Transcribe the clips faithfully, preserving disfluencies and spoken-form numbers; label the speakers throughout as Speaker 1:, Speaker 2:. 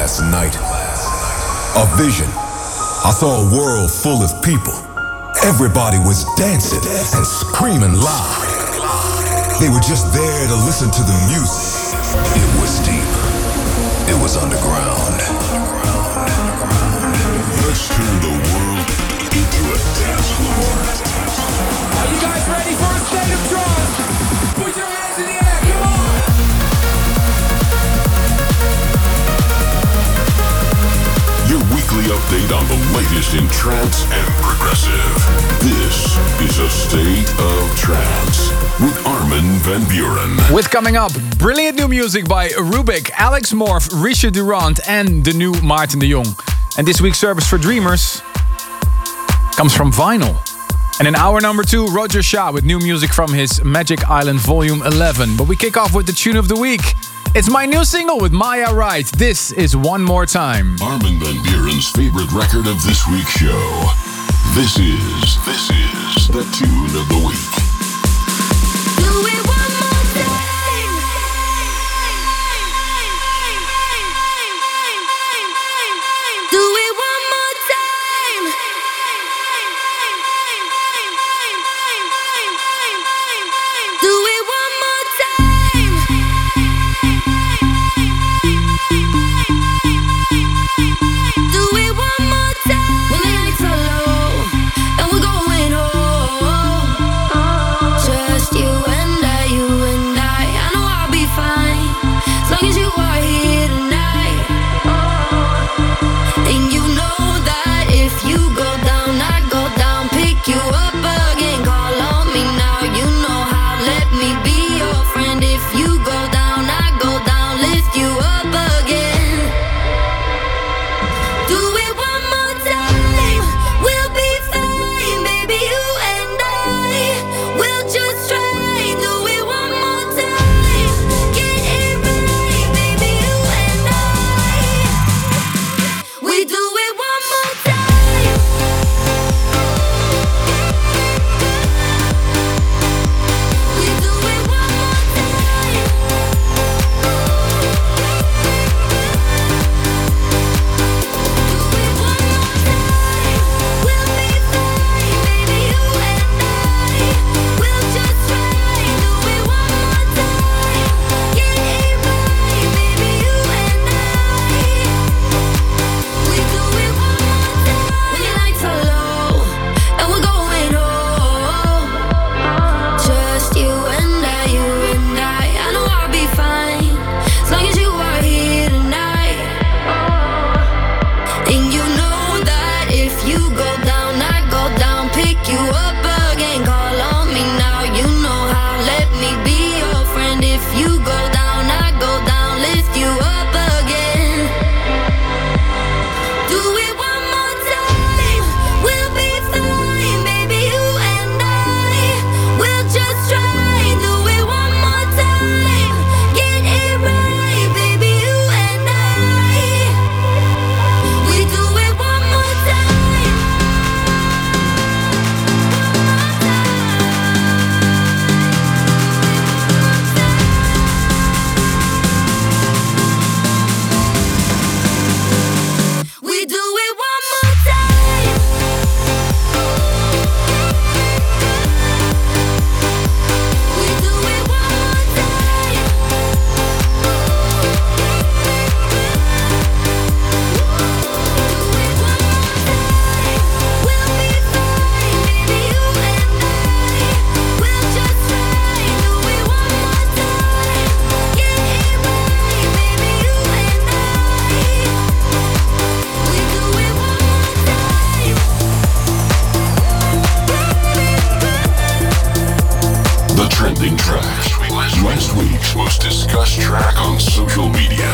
Speaker 1: last night. A vision. I saw a world full of people. Everybody was dancing and screaming loud. They were just there to listen to the music. It was deep. It was underground. Let's turn the world into a dance floor.
Speaker 2: Are you guys ready for a state of trance? Put your hands in the air, come on!
Speaker 3: Your weekly update on the latest in trance and progressive. This is a State of Trance with Armin van Buuren.
Speaker 4: With coming up, brilliant new music by Rubik, Alex Morph, Richard Durand and the new Maarten de Jong. And this week's service for dreamers comes from vinyl. And in hour number two, Roger Shah with new music from his Magic Island Volume eleven. But we kick off with the tune of the week. It's my new single with Maya Wright. This is One More Time.
Speaker 3: Armin van Buuren's favorite record of this week's show. This is, this is the tune of the week.
Speaker 5: Do it one more time. Do it one more time. Do it one more time. Do it one more time. When the lights are low and we're going home, just you and I, you and I. I know I'll be fine as long as you are here tonight. And you know that if you go down, I go down. Pick you up again, call on me now. You know how, let me be your friend. If you go down, I go down. Lift you up again. Do it one more time. We'll be fine, baby, you and I. We'll just try. Do it one more time. Get it right, baby, you and I. We do it one more time. We do it one more time. We'll be fine, baby, you and I. We'll just try. Do it one more time. Get it right, baby, you and I. We do it one more time. When the lights are low and we're going home, just you and I, you and I. I know I'll be fine as long as you are here tonight. And you know that if you go down, I go down. Pick you up again, call on me now. You know how, let me be your friend. If you go down, I go down. Lift you up again. Do it one more time. We'll be fine, baby, you and I. We'll just try. Do it one more time. Get it right, baby, you and I. We do it one more time. We do it one more time. We do it one more time. We'll be fine, baby, you and I. We'll just try. Do it one more time. Get it right, baby, you and I. We do it one more time.
Speaker 3: The trending track. Last week's most discussed track on social media.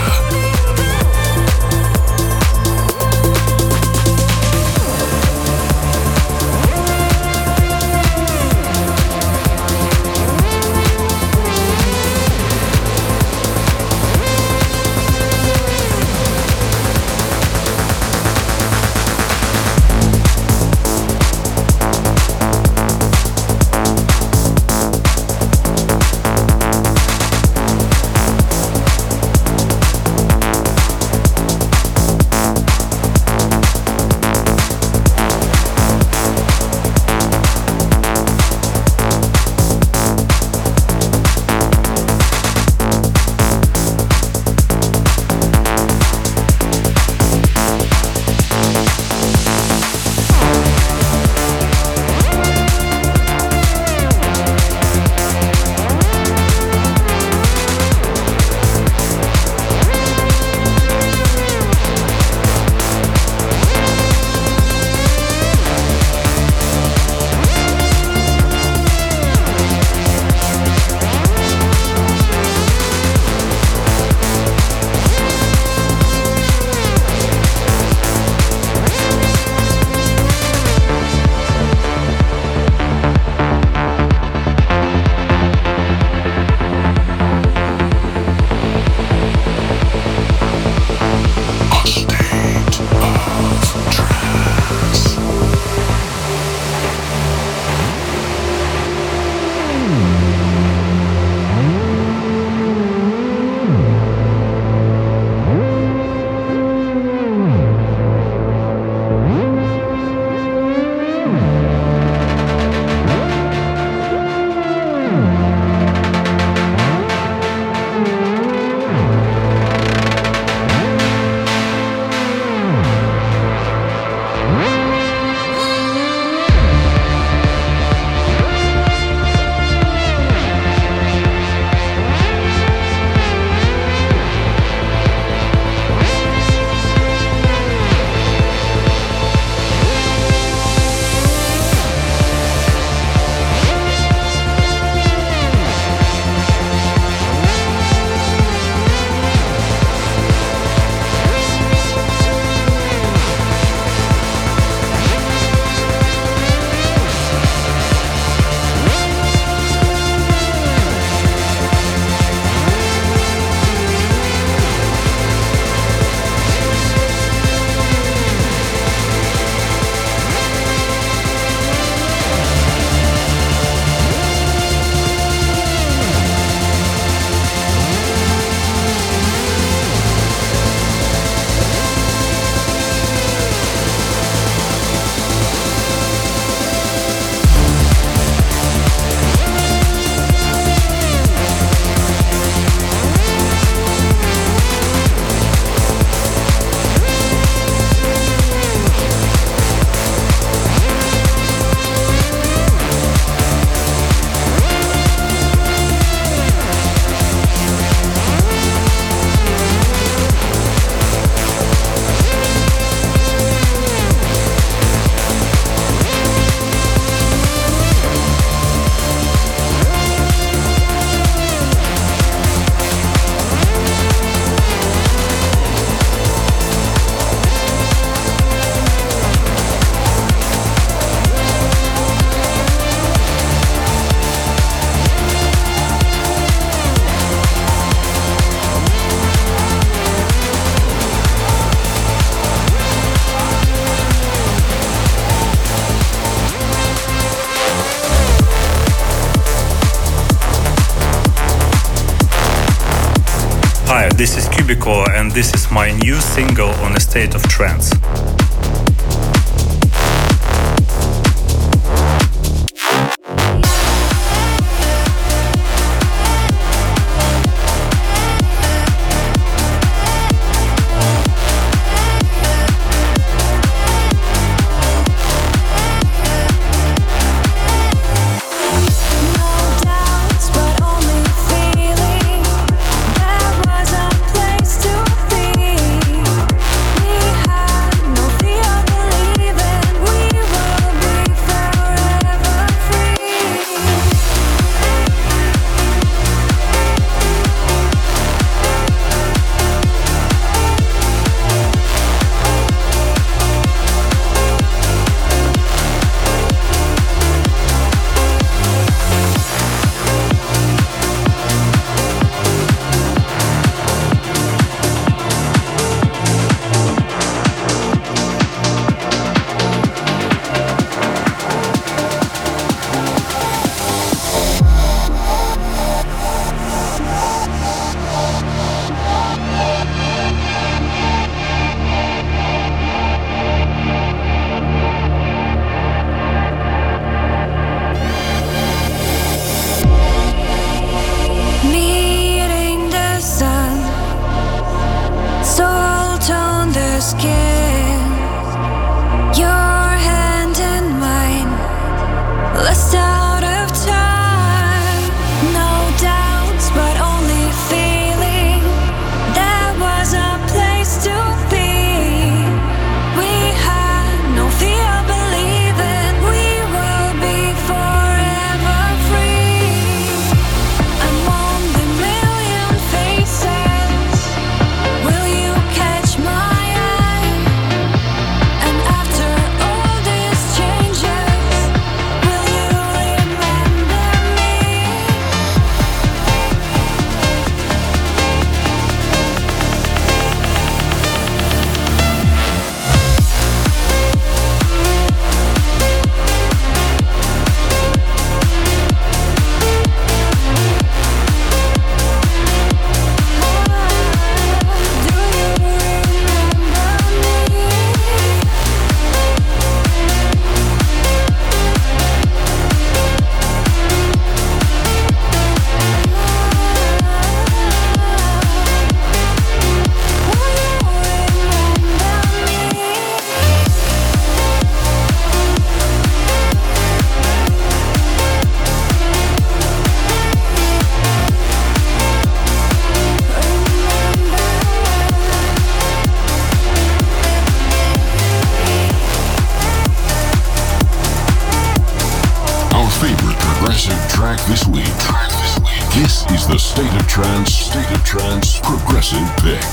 Speaker 6: Hi, this is Cubico and this is my new single on A State of Trance.
Speaker 3: This week. This is the State of Trance, State of Trance Progressive Pick.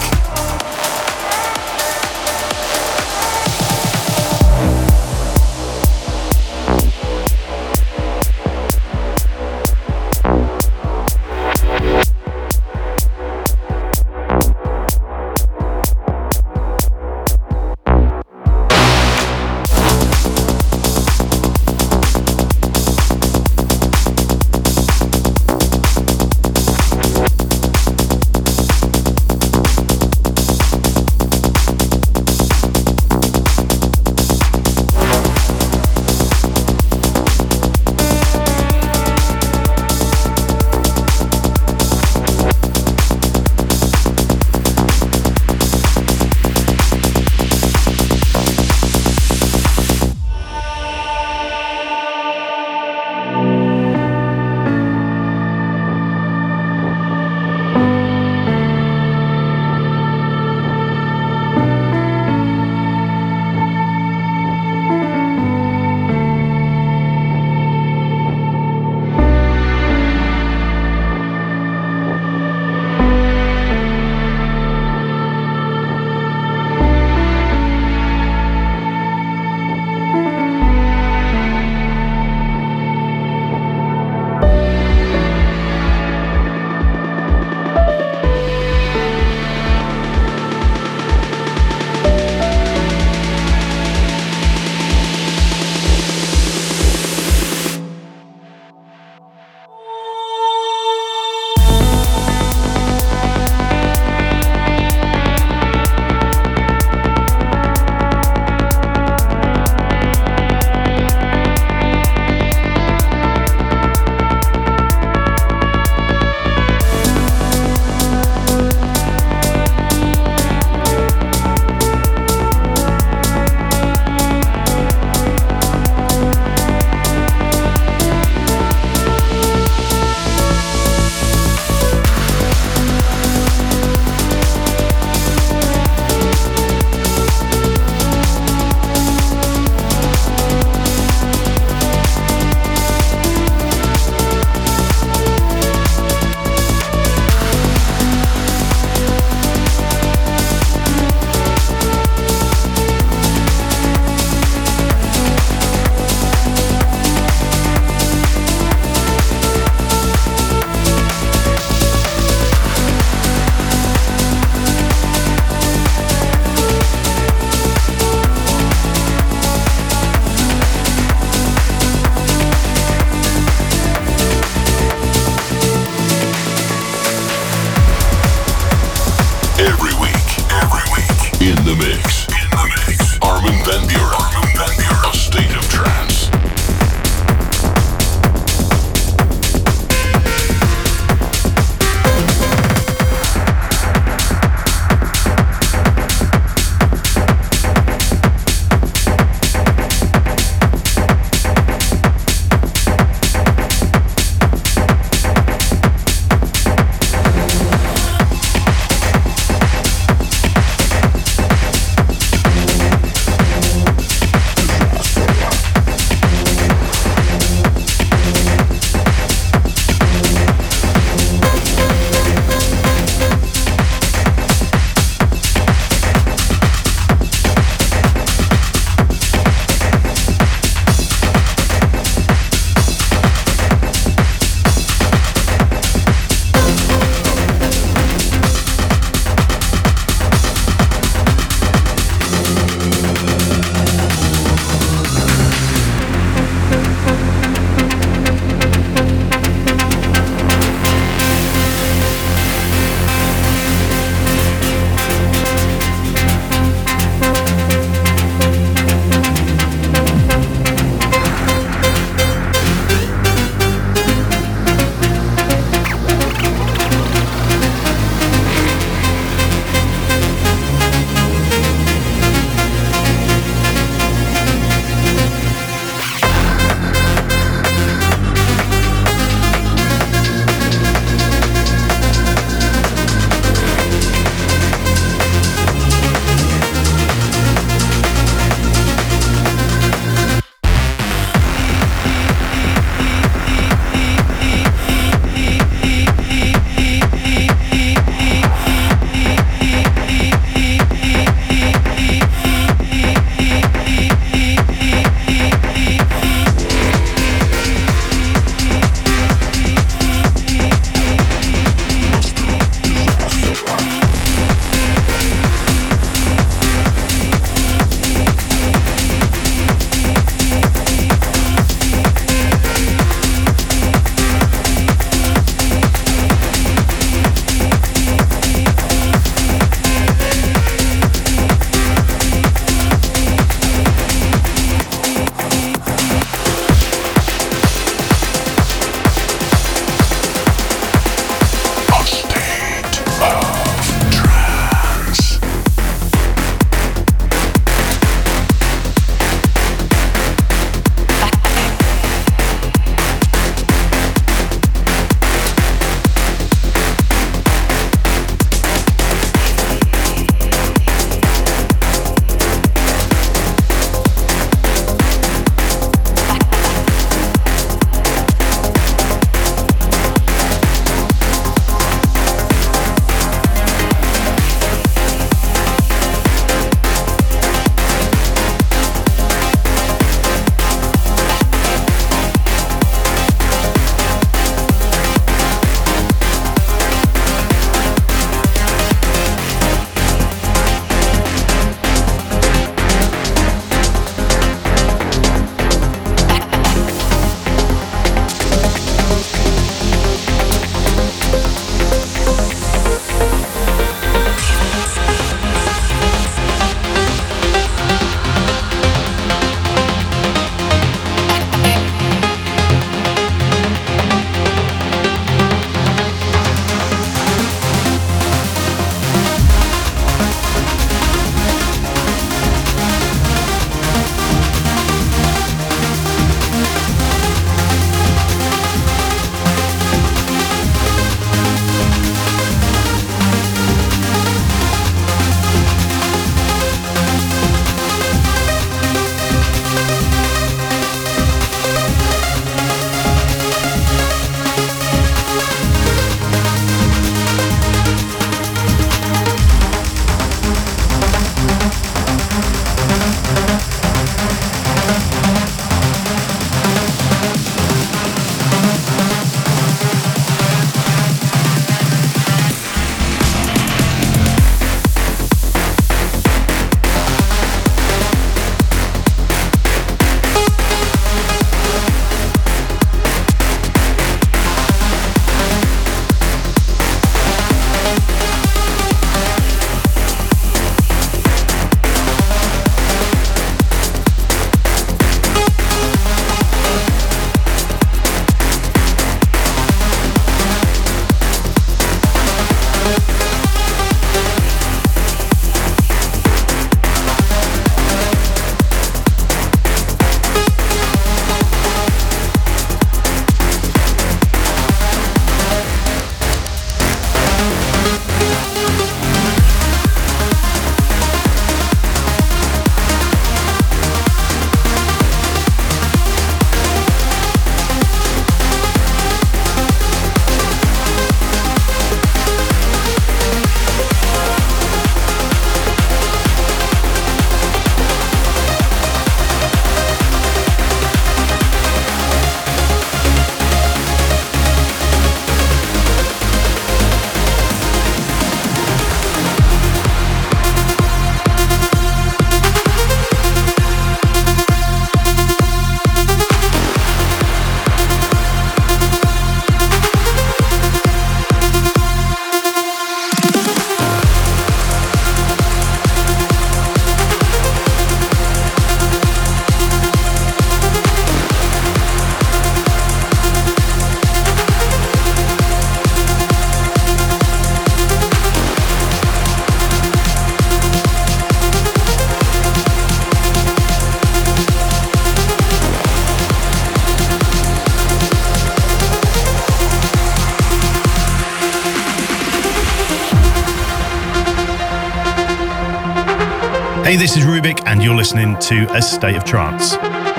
Speaker 7: Hey, this is Rubik, and you're listening to A State of Trance.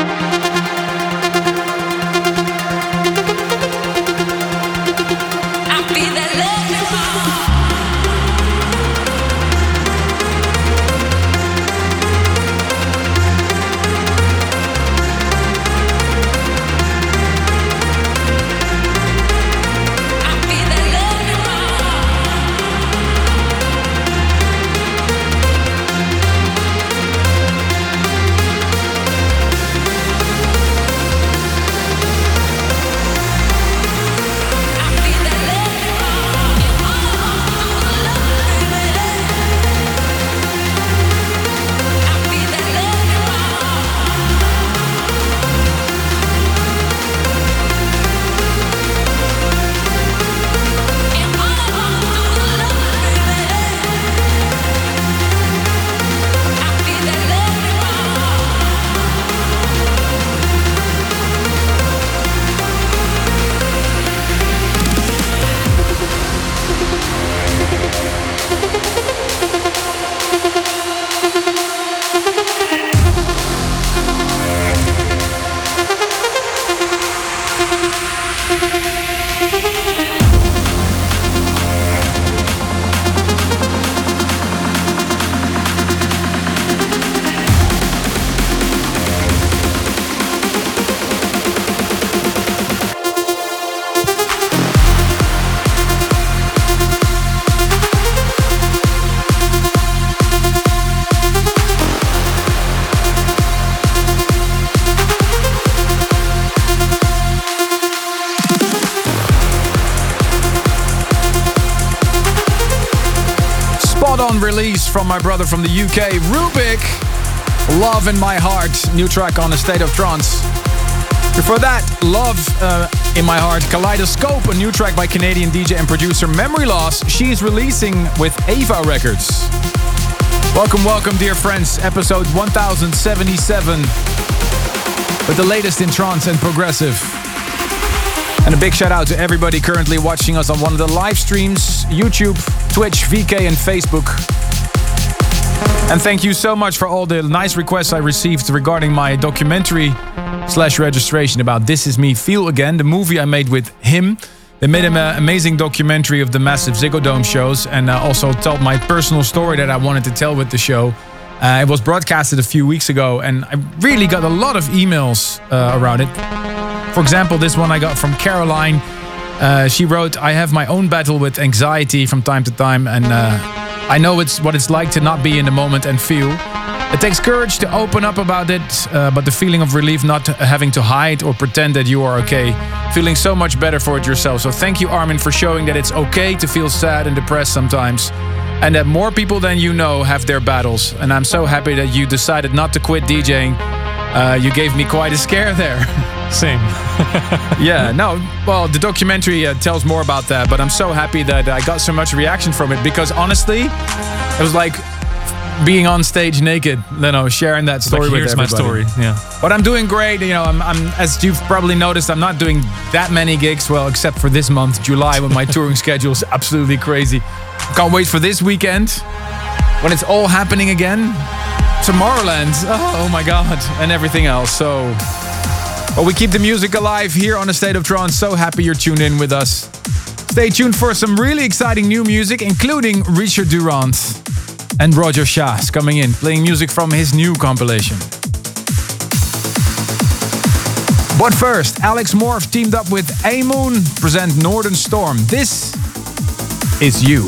Speaker 4: Release from my brother from the U K, Rubik. Love in My Heart, new track on A State of Trance. Before that, Love uh, in My Heart, Kaleidoscope, a new track by Canadian D J and producer Memory Loss. She's releasing with Ava Records. Welcome, welcome, dear friends. Episode one thousand seventy-seven with the latest in trance and progressive. And a big shout out to everybody currently watching us on one of the live streams, YouTube, Twitch, V K and Facebook. And thank you so much for all the nice requests I received regarding my documentary slash registration about This Is Me Feel Again, the movie I made with him. They made an uh, amazing documentary of the massive Ziggo Dome shows, and uh, also told my personal story that I wanted to tell with the show. Uh, it was broadcasted a few weeks ago, and I really got a lot of emails uh, around it. For example, this one I got from Caroline. Uh, she wrote, I have my own battle with anxiety from time to time, and uh, I know it's what it's like to not be in the moment and feel. It takes courage to open up about it, uh, but the feeling of relief not having to hide or pretend that you are okay, feeling so much better for it yourself. So thank you, Armin, for showing that it's okay to feel sad and depressed sometimes, and that more people than you know have their battles. And I'm so happy that you decided not to quit DJing. Uh, you gave me quite a scare there.
Speaker 8: Same.
Speaker 4: Yeah, no, well, the documentary uh, tells more about that, but I'm so happy that I got so much reaction from it, because honestly, it was like being on stage naked, you know, sharing that story
Speaker 8: like,
Speaker 4: with
Speaker 8: here's
Speaker 4: everybody.
Speaker 8: my story, yeah.
Speaker 4: But I'm doing great, you know, I'm, I'm, as you've probably noticed, I'm not doing that many gigs, well, except for this month, July, when my touring schedule is absolutely crazy. Can't wait for this weekend, when it's all happening again. Tomorrowland, oh my god, and everything else. So, well, we keep the music alive here on A State of Trance. So happy you're tuned in with us. Stay tuned for some really exciting new music, including Richard Durand and Roger Shah's coming in, playing music from his new compilation. But first, Alex Morph teamed up with A-Moon present Northern Storm. This is You.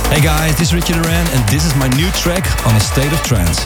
Speaker 8: Hey guys, this is Richie Duran and this is my new track on A State of Trance.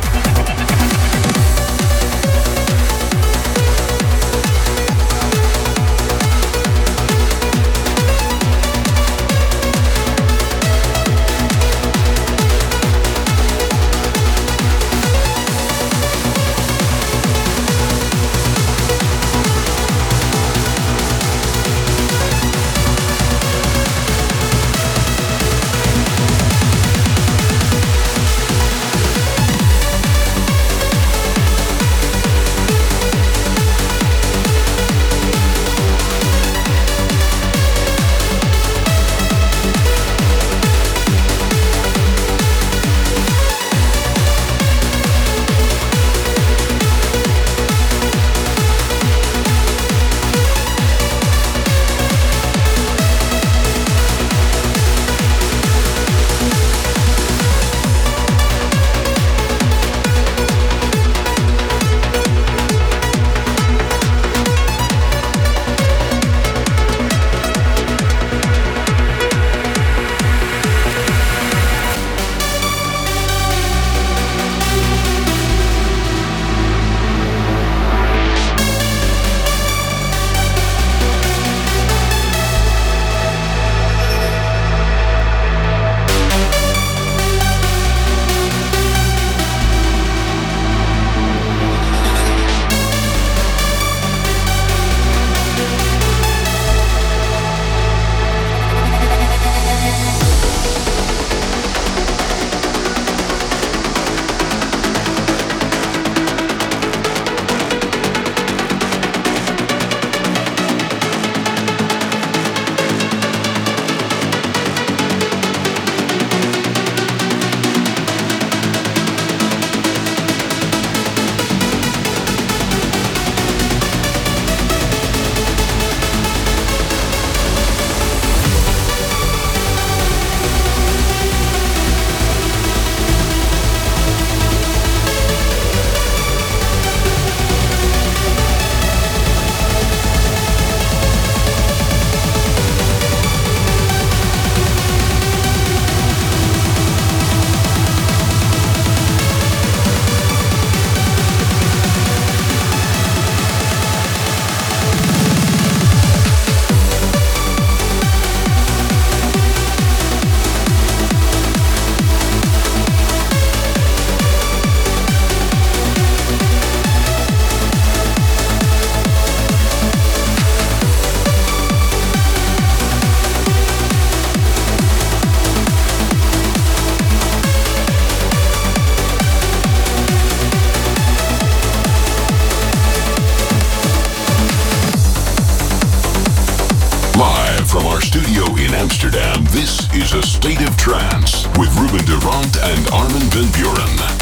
Speaker 3: From our studio in Amsterdam, this is A State of Trance with Ruben de Rondt and Armin van Buuren.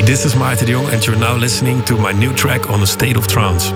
Speaker 9: This is Maarten de Jong, and you're now listening to my new track on A State of Trance.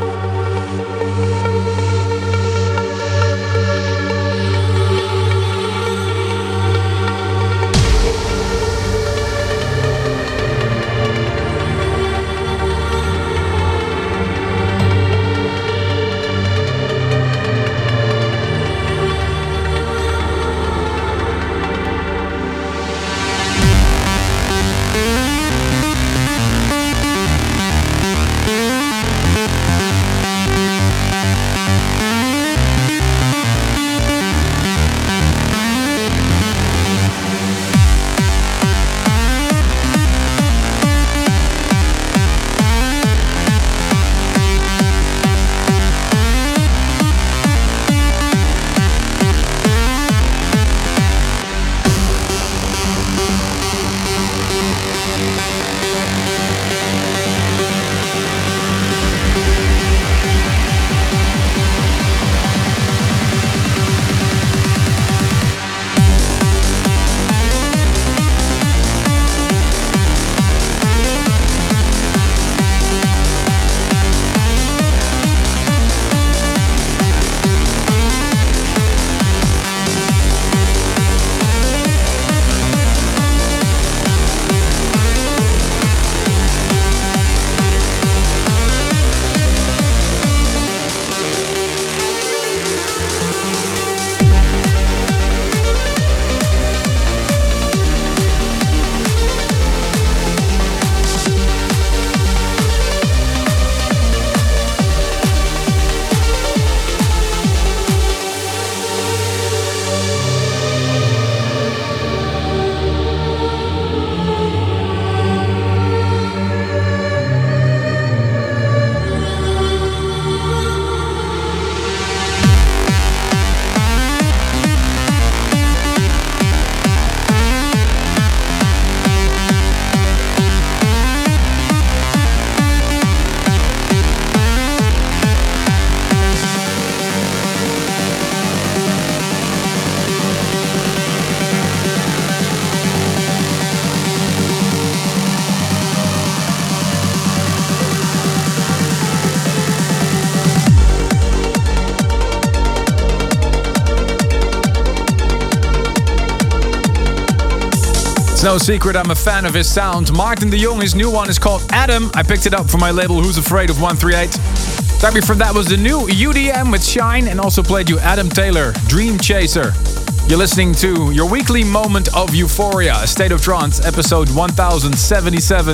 Speaker 4: It's no secret I'm a fan of his sound. Maarten de Jong, his new one is called Adam. I picked it up from my label Who's Afraid of one thirty-eight. Right before that was the new U D M with Shine, and also played you Adam Taylor, Dream Chaser. You're listening to your weekly moment of euphoria, A State of Trance, episode one thousand seventy-seven.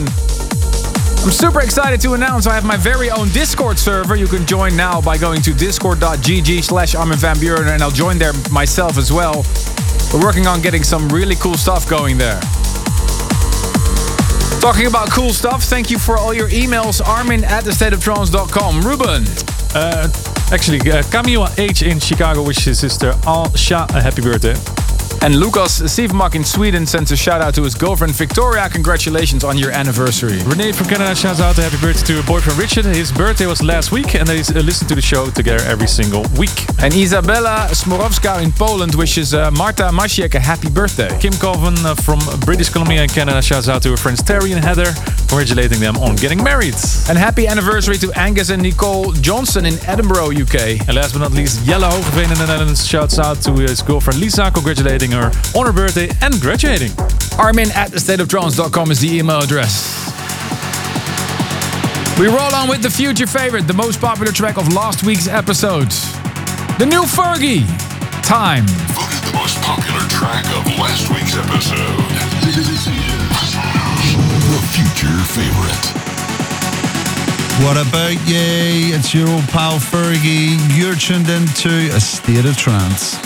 Speaker 4: I'm super excited to announce I have my very own Discord server. You can join now by going to discord.gg slash Armin van Buuren, and I'll join there myself as well. We're working on getting some really cool stuff going there. Talking about cool stuff, thank you for all your emails. Armin at the state of trance dot com. Ruben.
Speaker 8: Uh, actually, uh, Camila H in Chicago wishes his sister Al-Sha a happy birthday.
Speaker 4: And Lucas Sivmak in Sweden sends a shout out to his girlfriend Victoria. Congratulations on your anniversary.
Speaker 8: Renee from Canada shouts out a happy birthday to her boyfriend Richard. His birthday was last week and they uh, listen to the show together every single week.
Speaker 4: And Isabella Smorowska in Poland wishes uh, Marta Masiek a happy birthday.
Speaker 8: Kim Colvin uh, from British Columbia and Canada shouts out to her friends Terry and Heather, congratulating them on getting married.
Speaker 4: And happy anniversary to Angus and Nicole Johnson in Edinburgh, U K.
Speaker 8: And last but not least, Jelle Hogeveen in the Netherlands shouts out to his girlfriend Lisa, congratulating her on her birthday and graduating.
Speaker 4: Armin at the state of trance dot com is the email address. We roll on with the future favorite, the most popular track of last week's episode. The new Fergie, Time.
Speaker 3: Voted the most popular track of last week's episode. This is the future favorite.
Speaker 10: What about ye? It's your old pal Fergie. You're tuned into A State of Trance.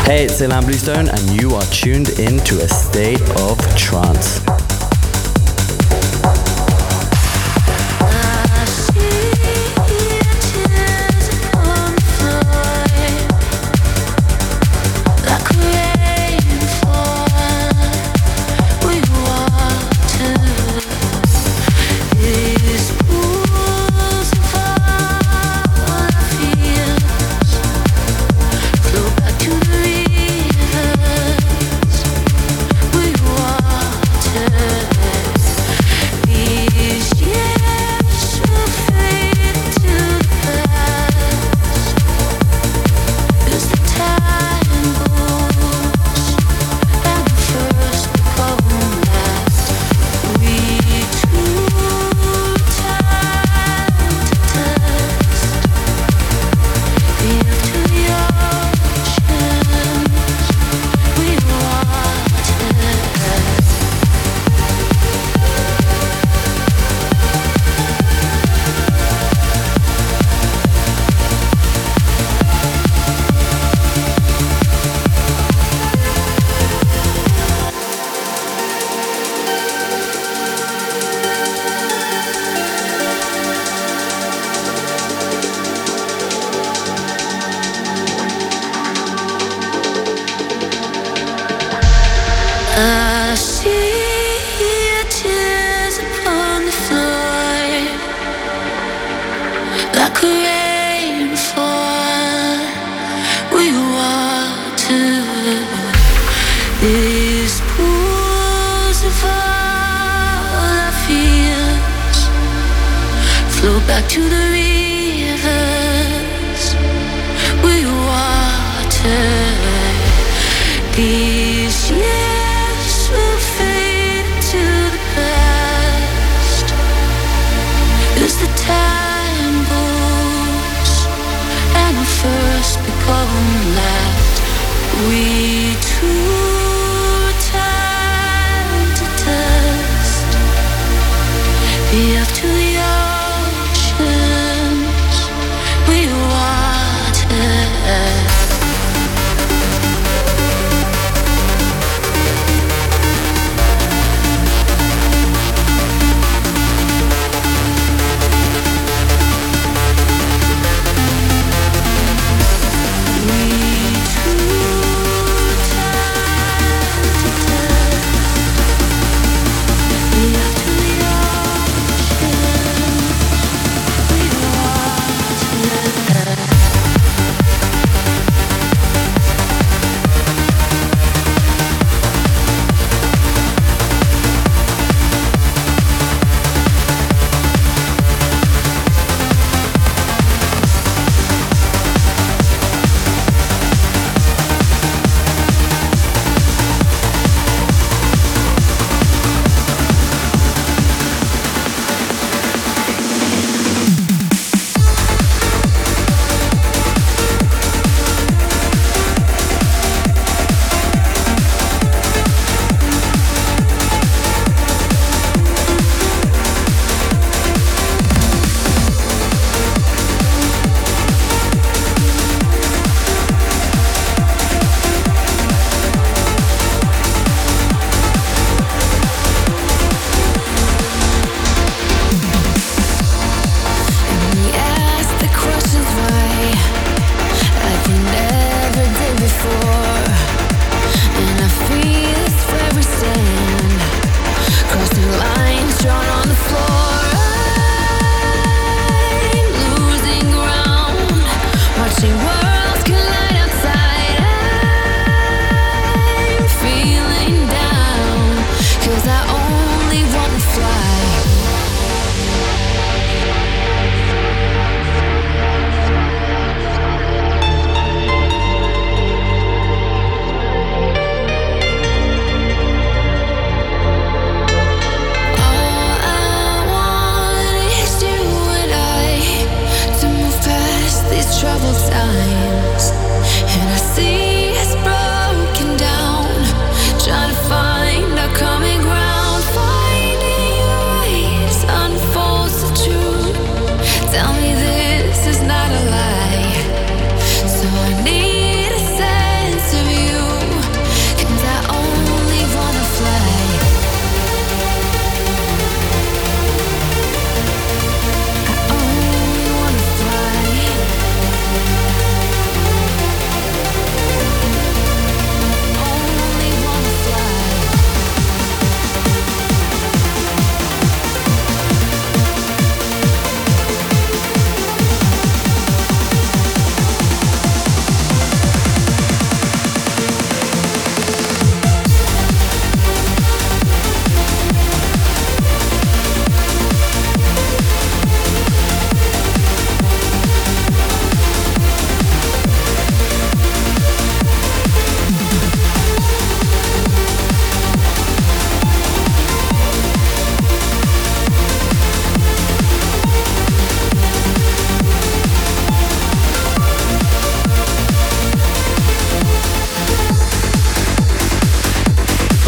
Speaker 11: Hey, it's Ilan Bluestone, and you are tuned in to a state of trance.
Speaker 5: I see your tears upon the floor, like a rainfall. We water these pools of all our fears, flow back to the rivers. We water these years will fade to the past as the time goes and we first become last. We too return to dust, the earth to the oceans. We water. We too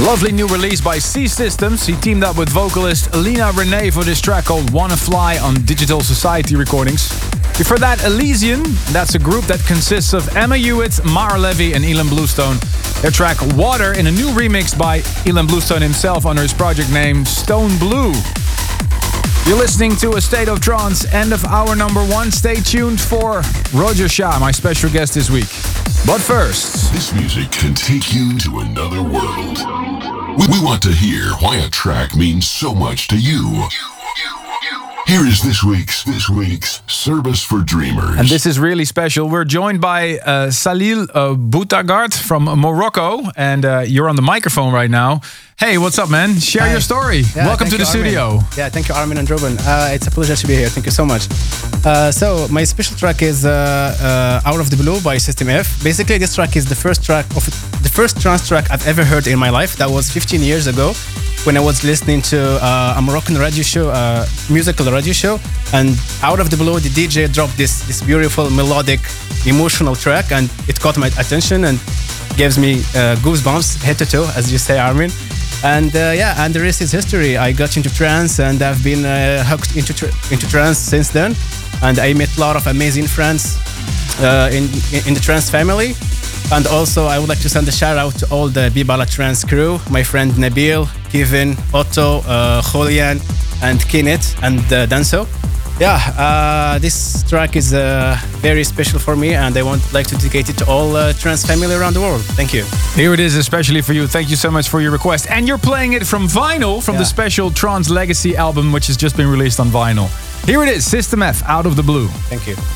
Speaker 4: Lovely new release by C Systems. He teamed up with vocalist Alina Renee for this track called Wanna Fly on Digital Society Recordings. Before that, Elysian. That's a group that consists of Emma Hewitt, Mara Levy and Ilan Bluestone. Their track Water in a new remix by Ilan Bluestone himself under his project name Stone Blue. You're listening to A State of Trance, end of hour number one. Stay tuned for Roger Shah, my special guest this week. But first,
Speaker 3: this music can take you to another world. We, we want to hear why a track means so much to you. Here is this week's this week's Service for Dreamers.
Speaker 4: And this is really special. We're joined by uh, Salil uh, Boutagard from Morocco, and uh, you're on the microphone right now. Hey, what's up, man? Share
Speaker 12: Hi.
Speaker 4: your story.
Speaker 12: Yeah,
Speaker 4: Welcome to
Speaker 12: thank
Speaker 4: the
Speaker 12: you,
Speaker 4: studio.
Speaker 12: Armin. Yeah, thank you, Armin and Ruben. Uh, it's a pleasure to be here. Thank you so much. Uh, so, my special track is uh, uh, Out of the Blue by System F. Basically, this track is the first track of the first trance track I've ever heard in my life. That was fifteen years ago, when I was listening to uh, a Moroccan radio show, uh, musical radio show, and out of the blue, the D J dropped this this beautiful, melodic, emotional track, and it caught my attention and gives me uh, goosebumps, head to toe, as you say, Armin. And uh, yeah, and the rest is history. I got into trance, and I've been uh, hooked into tr- into trance since then. And I met a lot of amazing friends uh, in in the trance family. And also, I would like to send a shout out to all the Bibala Trance crew, my friend Nabil, Kevin, Otto, uh, Julian, and Kenneth, and uh, Danso. Yeah, uh, this track is uh, very special for me, and I want like to dedicate it to all uh, trance family around the world. Thank you.
Speaker 4: Here it is, especially for you. Thank you so much for your request. And you're playing it from vinyl, from
Speaker 12: Yeah.
Speaker 4: the special Trance Legacy album, which has just been released on vinyl. Here it is, System F, Out of the Blue.
Speaker 12: Thank you.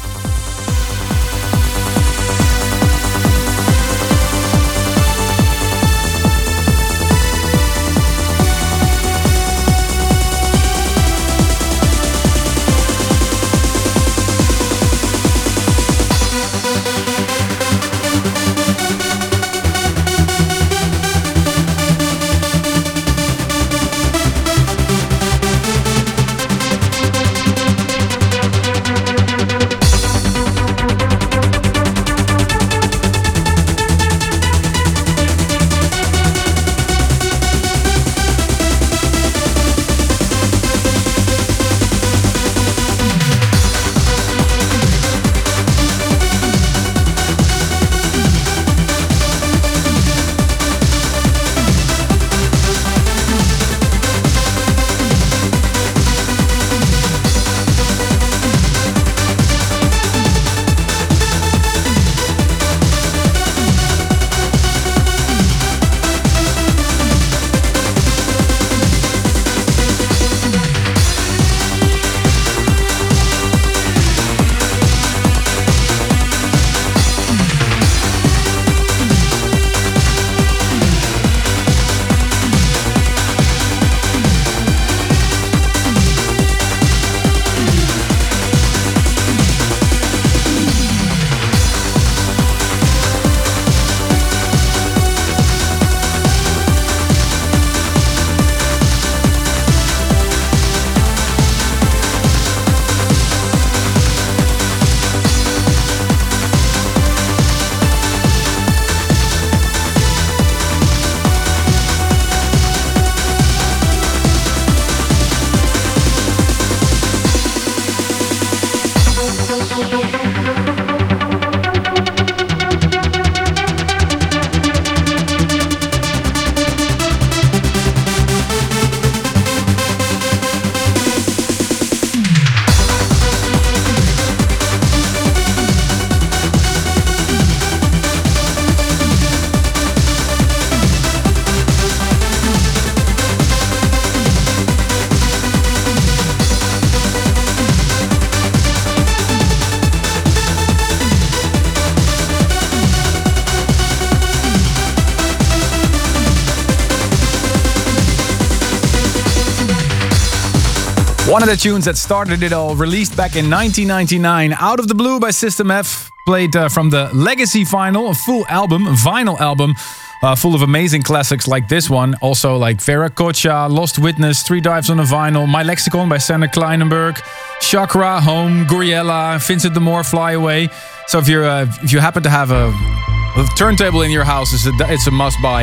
Speaker 4: One of the tunes that started it all, released back in nineteen ninety-nine, Out of the Blue by System F, played uh, from the Legacy Vinyl, a full album, a vinyl album, uh, full of amazing classics like this one. Also like Veracocha, Lost Witness, Three Dives on a Vinyl, My Lexicon by Sander Kleinenberg, Chakra, Home, Guriella, Vincent de Moor, Fly Away. So if you're uh, if you happen to have a, a turntable in your house, it's a, it's a must buy.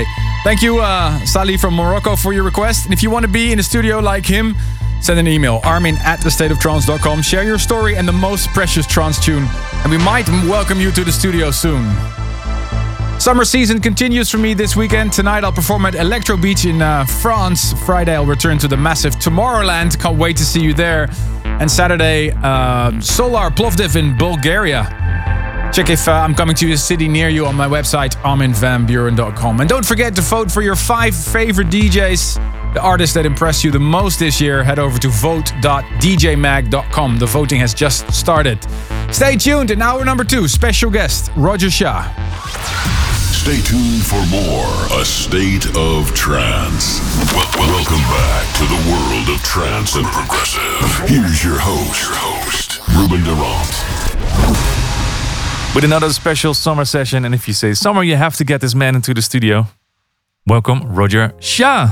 Speaker 4: Thank you, uh, Salih from Morocco, for your request. And if you want to be in the studio like him, send an email, armin at the state of trance dot com. Share your story and the most precious trance tune, and we might welcome you to the studio soon. Summer season continues for me this weekend. Tonight I'll perform at Electro Beach in uh, France. Friday I'll return to the massive Tomorrowland. Can't wait to see you there. And Saturday, uh, Solar Plovdiv in Bulgaria. Check if uh, I'm coming to a city near you on my website, armin van buren dot com. And don't forget to vote for your five favorite D Js. The artists that impressed you the most this year, head over to vote dot d j mag dot com. The voting has just started. Stay tuned. In hour number two, special guest, Roger Shah.
Speaker 3: Stay tuned for more A State of Trance. Wel- welcome back to the world of trance and progressive. Here's your host, your host, Ruben Durant.
Speaker 8: With another special summer session, and if you say summer, you have to get this man into the studio. Welcome, Roger Shah.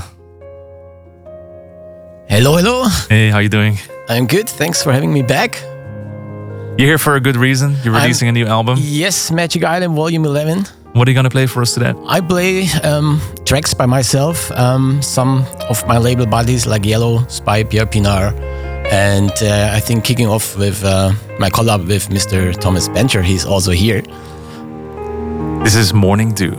Speaker 13: Hello, hello.
Speaker 8: Hey, how you doing?
Speaker 13: I'm good. Thanks for having me back.
Speaker 8: You're here for a good reason. You're releasing
Speaker 13: I'm,
Speaker 8: a new album.
Speaker 13: Yes, Magic Island Volume eleven.
Speaker 8: What are you gonna play for us today?
Speaker 13: I play um, tracks by myself. Um, some of my label buddies like Yellow, Spy, Pierre Pinar, and uh, I think kicking off with uh, my collab with Mister Thomas Bencher. He's also here.
Speaker 8: This is Morning Dew.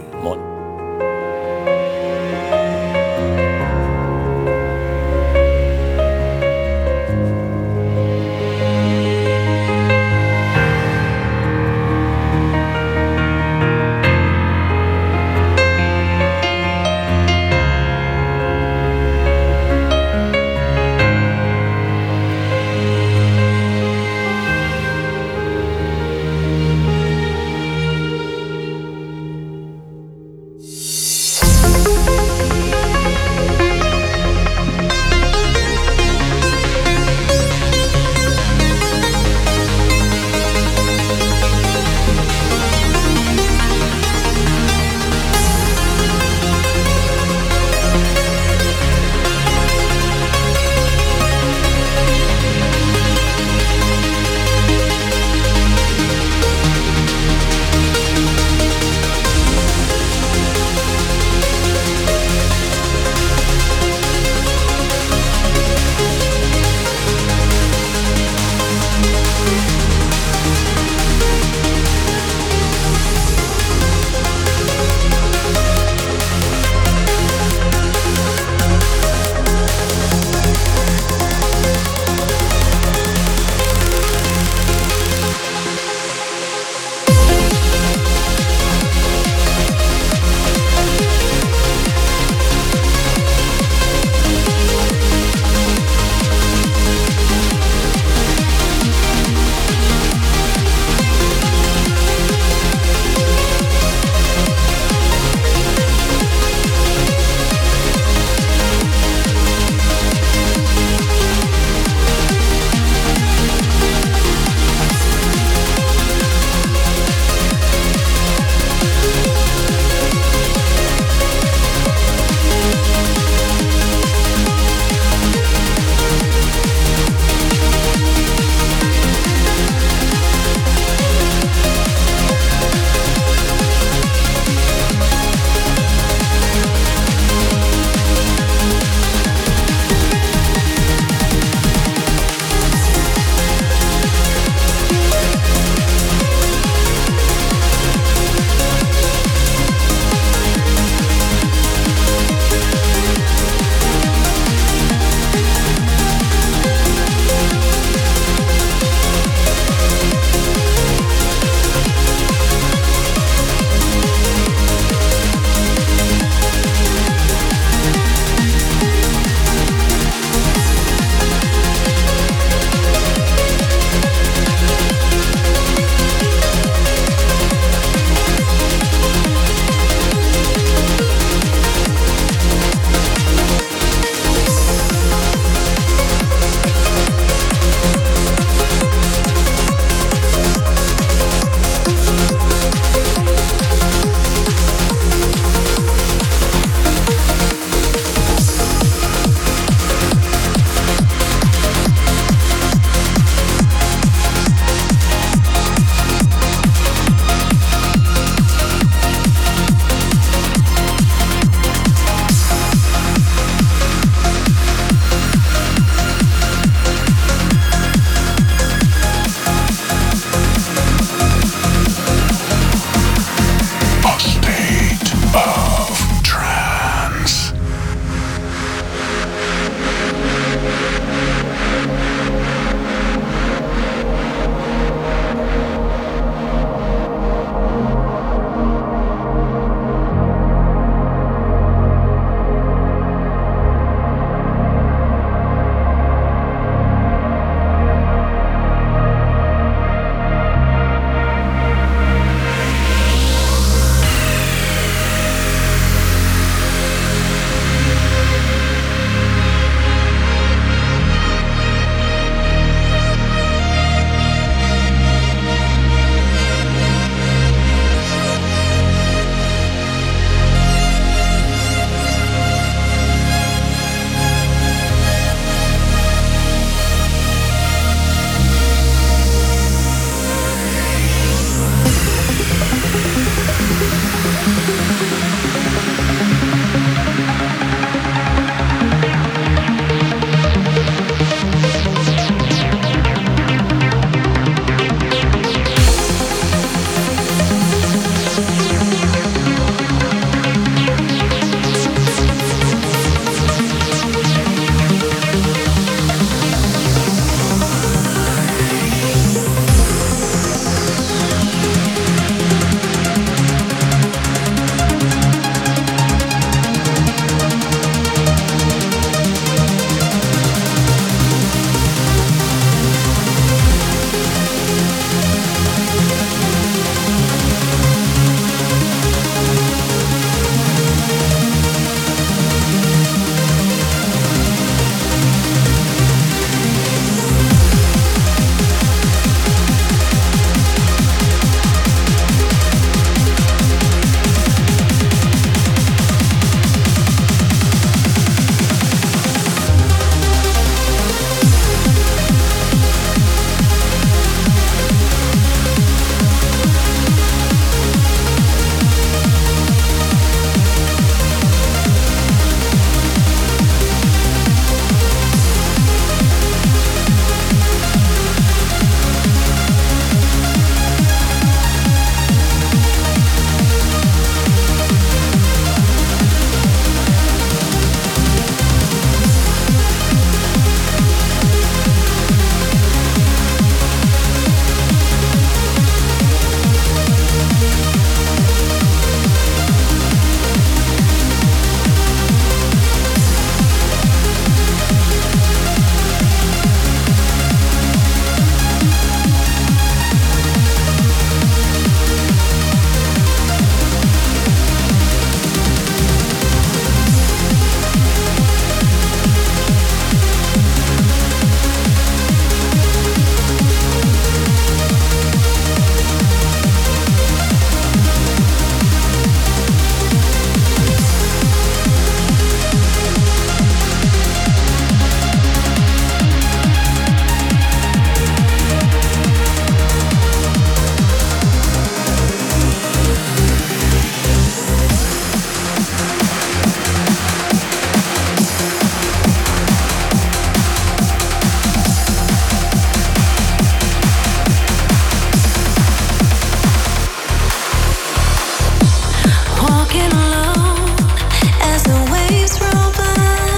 Speaker 5: walking alone as the waves roll by.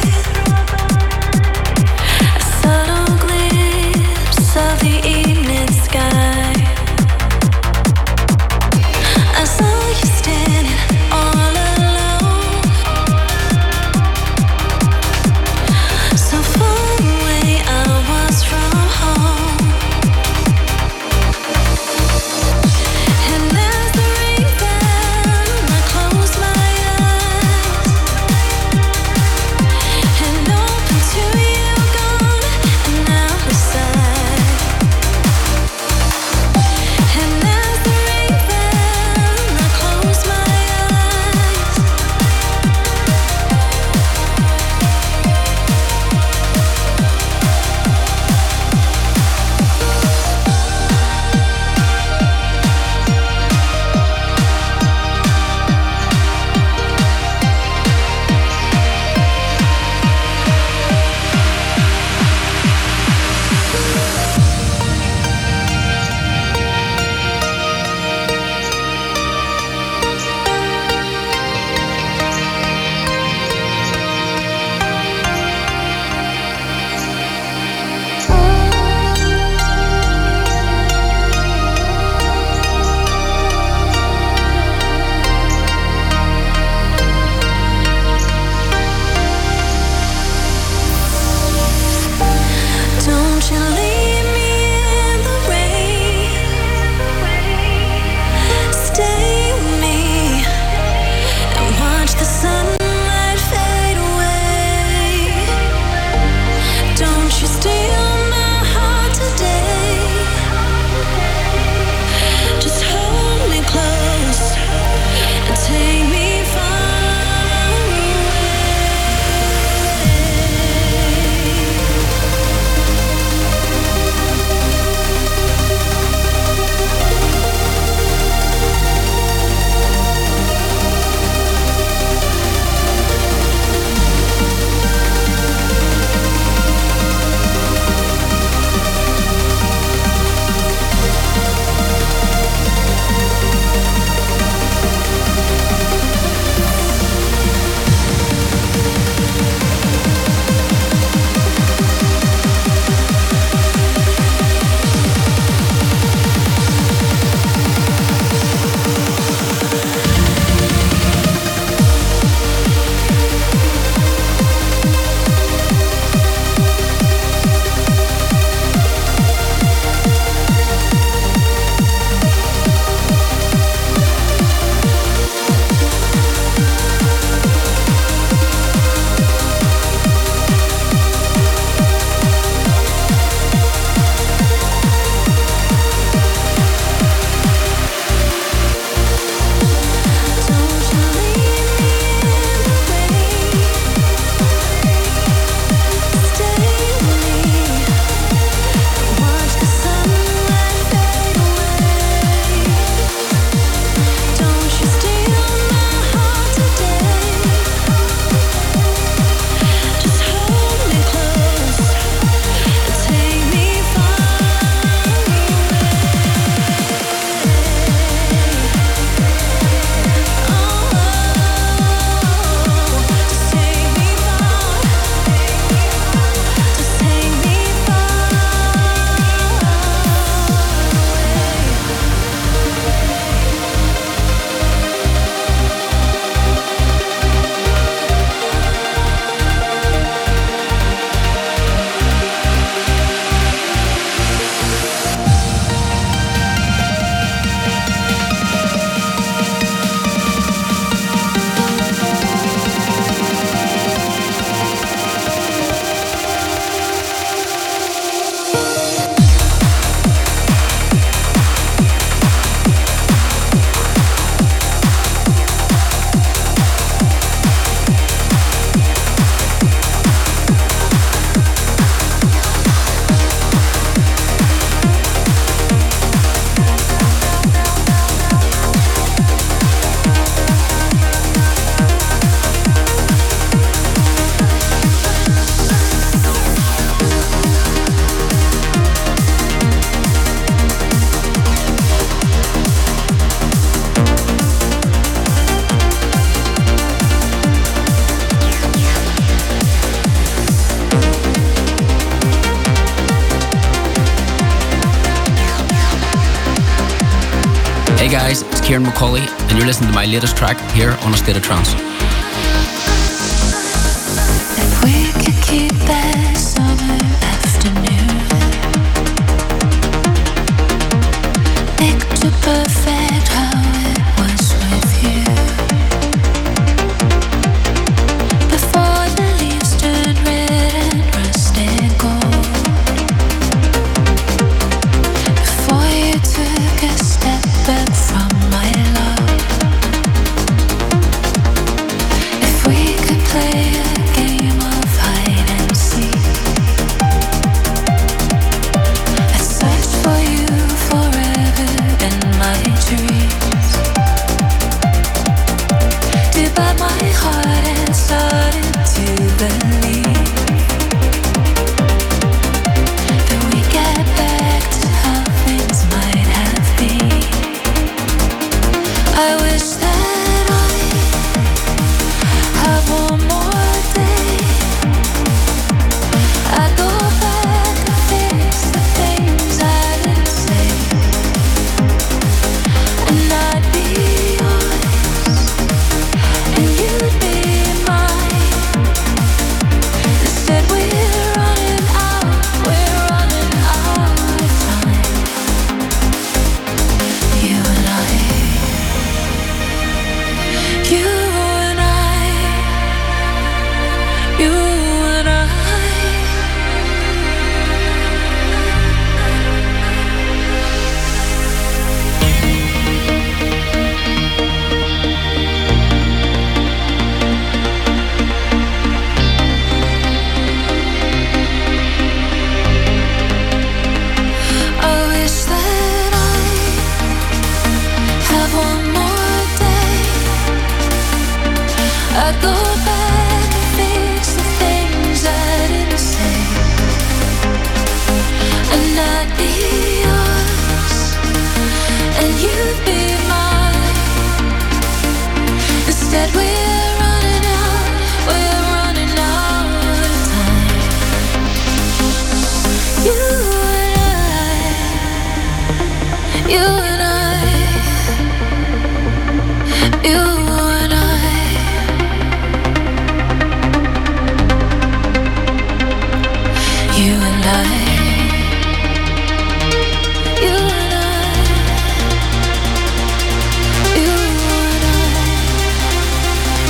Speaker 5: A subtle glimpse of the evening sky. I saw you standing all alone, so far away I was from home. And as the rain fell, I closed my
Speaker 14: Hey guys, it's Kieran McCauley, and you're listening to my latest track here on A State of Trance.
Speaker 5: If we could keep that summer afternoon, picture perfect how it was with you. Before the leaves turned red and rusted gold, before you took a step back from my love. If we could play a game of hide and seek, I searched for you forever in my dreams. Deep by my heart and started to believe that we get back to how things might have been. I wish that I have one more day. I'd go back and fix the things I didn't say, and I'd be yours, and you'd be mine. Instead we're running out, we're running out of time. You and I, you and I, you and I. I wish that I have one more day. I'd go back and fix the things I didn't say, and I'd be yours, and you'd be mine. Instead we're running out, we're running out of time. You and I, you and I, you and I. You and I, you and I, you and I,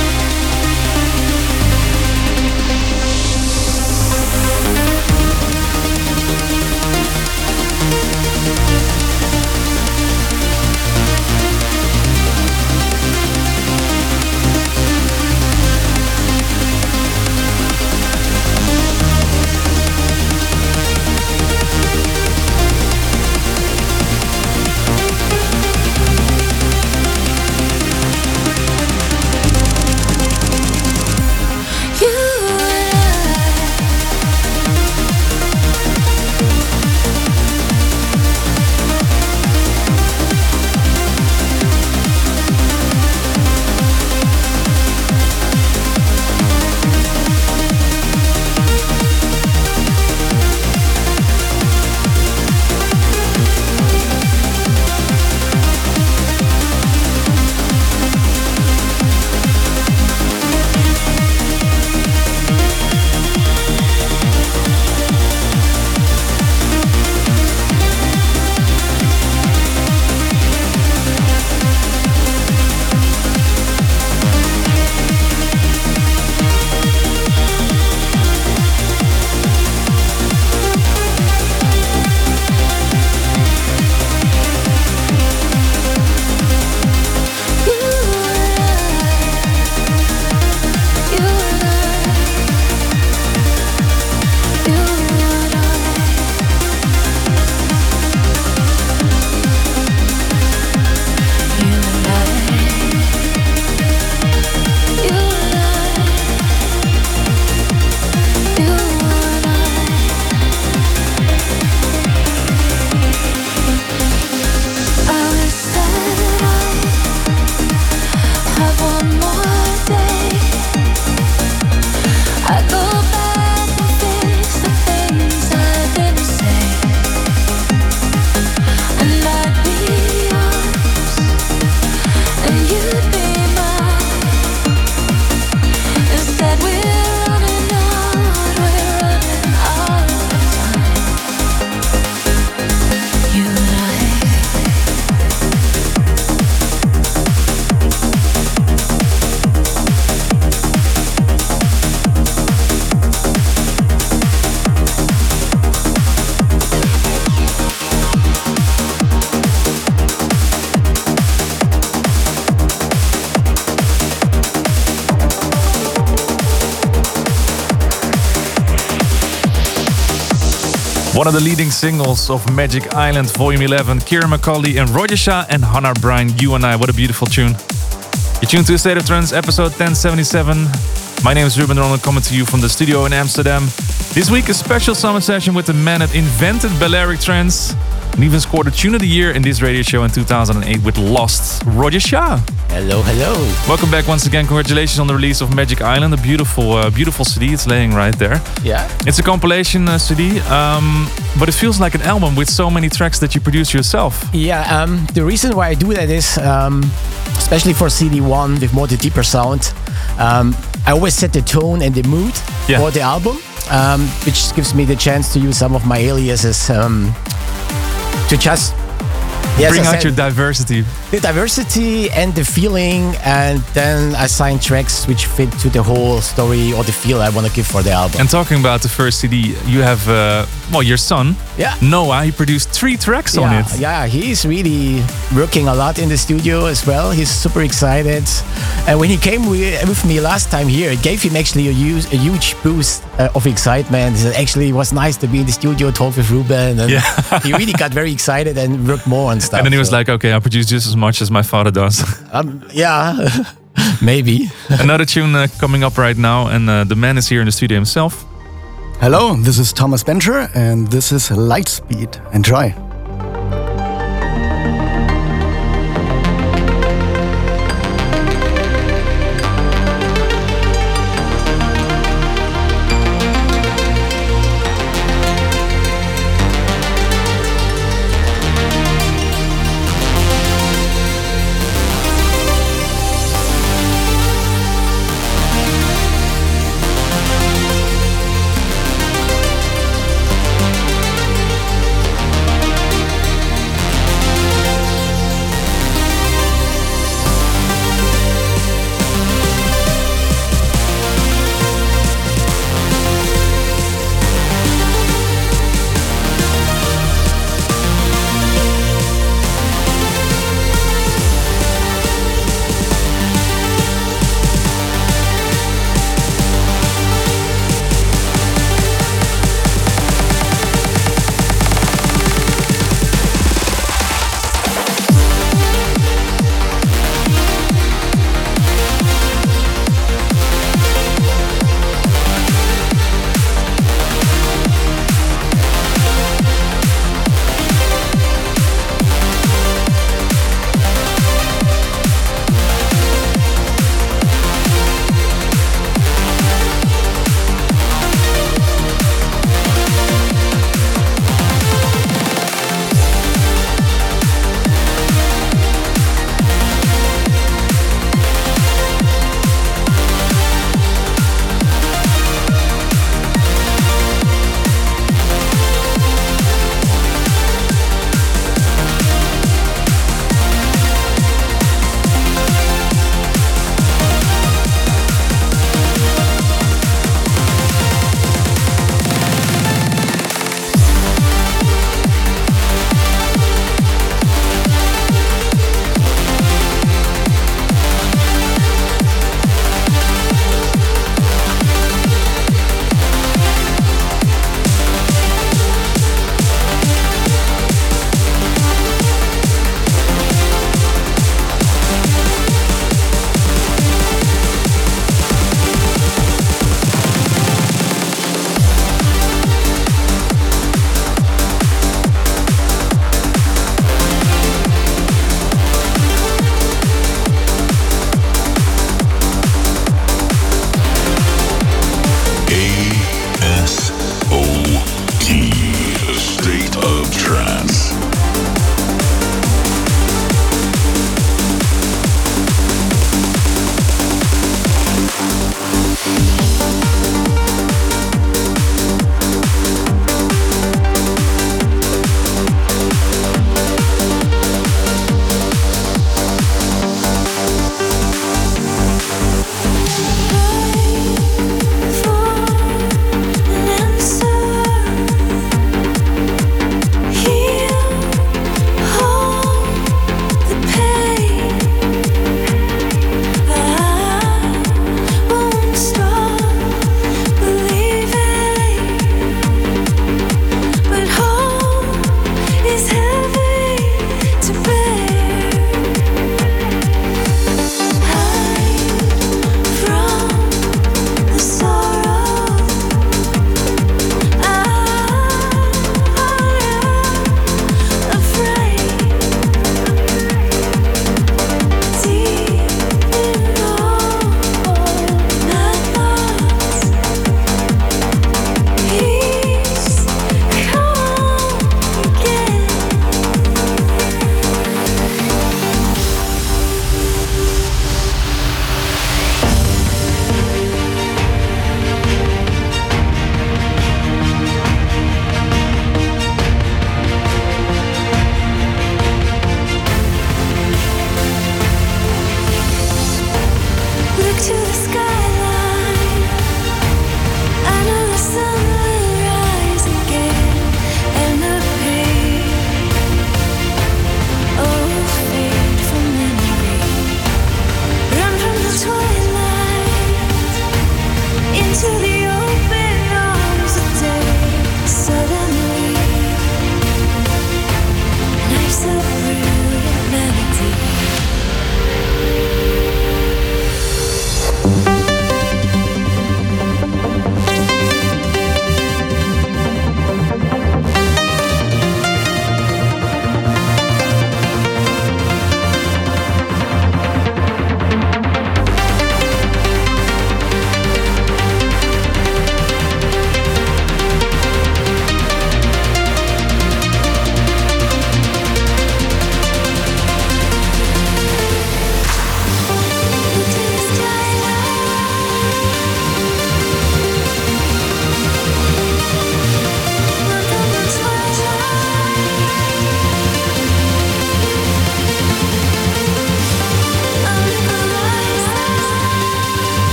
Speaker 8: One of the leading singles of Magic Island Volume eleven, Kieran McCauley and Roger Shah and Hannah Bryan, You and I. What a beautiful tune. You're tuned to A State of Trance, episode ten seventy-seven. My name is Ruben Ronald, coming to you from the studio in Amsterdam. This week, a special summer session with the man that invented Balearic Trance and even scored a Tune of the Year in this radio show in two thousand eight with Lost, Roger Shah.
Speaker 13: Hello, hello.
Speaker 8: Welcome back once again. Congratulations on the release of Magic Island, a beautiful, uh, beautiful C D. It's laying right there.
Speaker 13: Yeah.
Speaker 8: It's a compilation uh, C D, um, but it feels like an album with so many tracks that you produce yourself.
Speaker 13: Yeah, um, the reason why I do that is, um, especially for C D one with more the deeper sound, um, I always set the tone and the mood
Speaker 8: Yeah.
Speaker 13: for the album, um, which gives me the chance to use some of my aliases um, to just yes,
Speaker 8: Bring
Speaker 13: I
Speaker 8: out
Speaker 13: said,
Speaker 8: your diversity.
Speaker 13: the diversity and the feeling, and then I assign tracks which fit to the whole story or the feel I want to give for the album.
Speaker 8: And talking about the first C D, you have, uh, well, your son,
Speaker 13: Yeah.
Speaker 8: Noah, he produced three tracks on
Speaker 13: yeah,
Speaker 8: it.
Speaker 13: Yeah, he's really working a lot in the studio as well. He's super excited. And when he came wi- with me last time here, it gave him actually a huge, a huge boost uh, of excitement. He said, actually, it was nice to be in the studio, talk with Ruben. And
Speaker 8: Yeah.
Speaker 13: he really got very excited and worked more on stuff.
Speaker 8: And then he was
Speaker 13: so-
Speaker 8: like, okay, I'll produce just as much as my father does.
Speaker 13: um, yeah, maybe.
Speaker 8: Another tune uh, coming up right now, and uh, the man is here in the studio himself.
Speaker 15: Hello, this is Thomas Bencher, and this is Lightspeed. Enjoy.
Speaker 5: Thank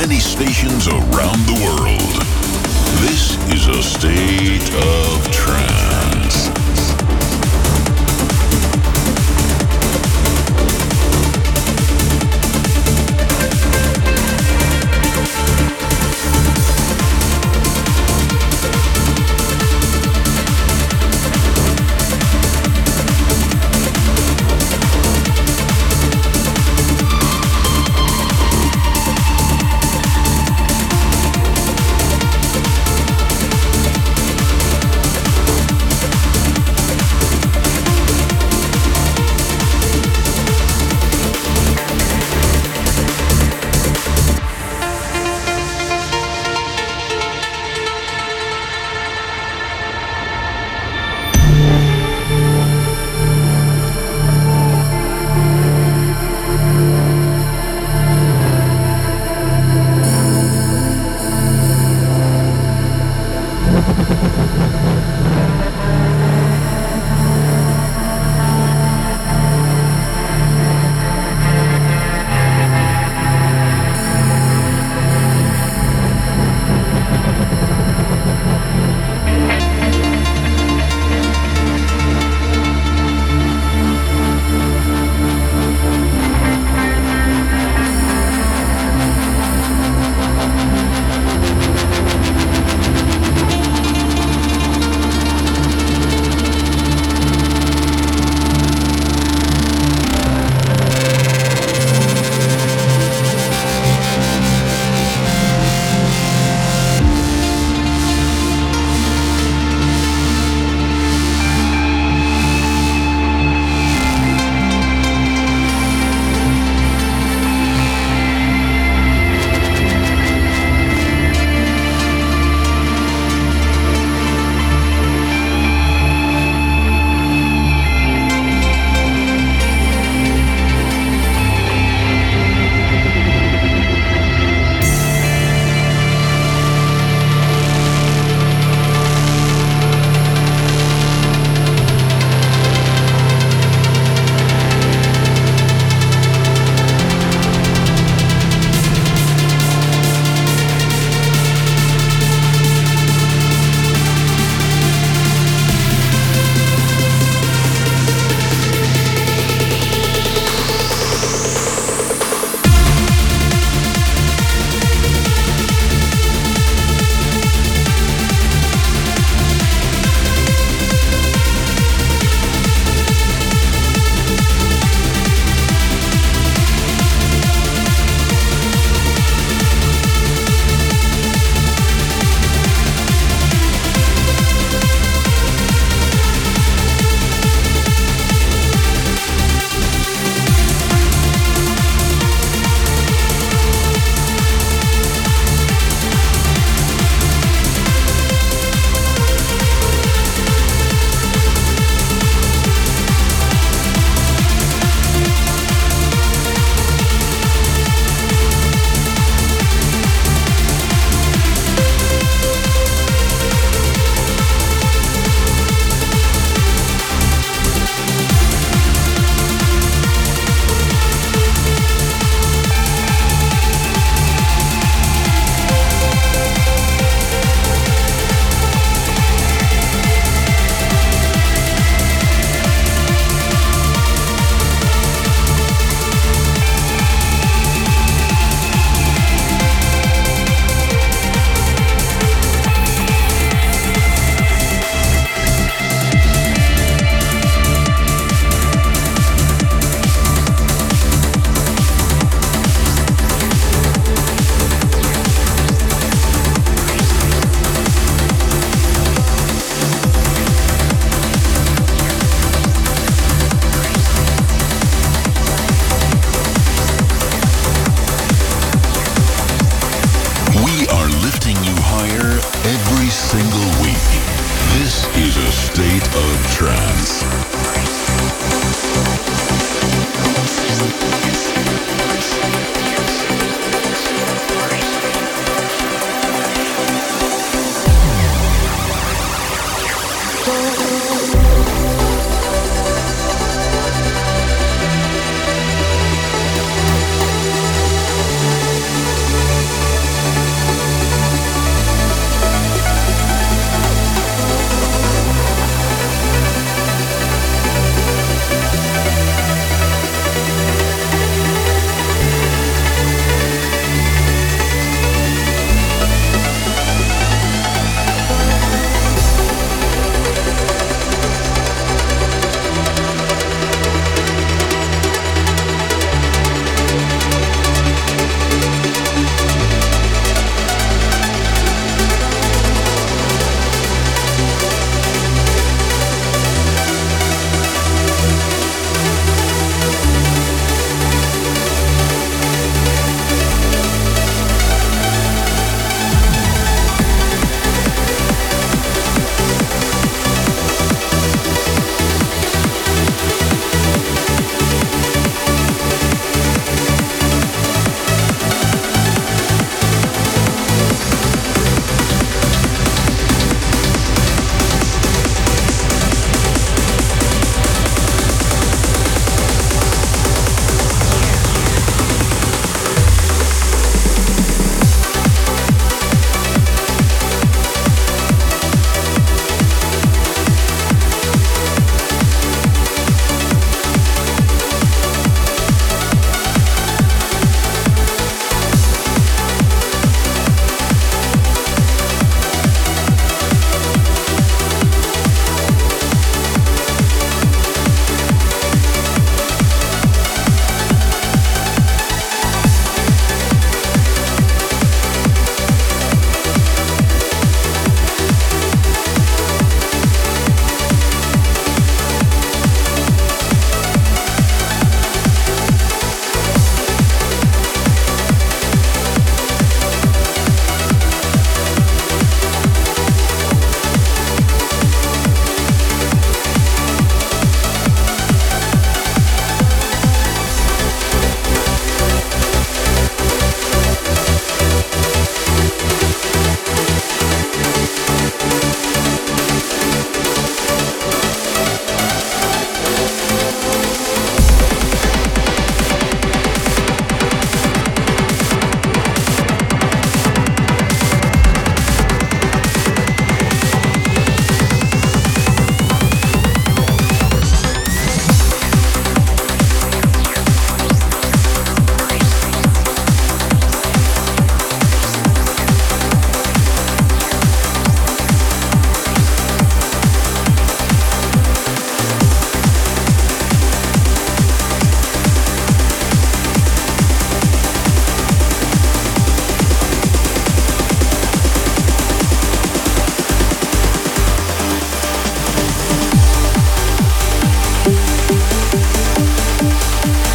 Speaker 3: many stations around the world. This is a state of trance.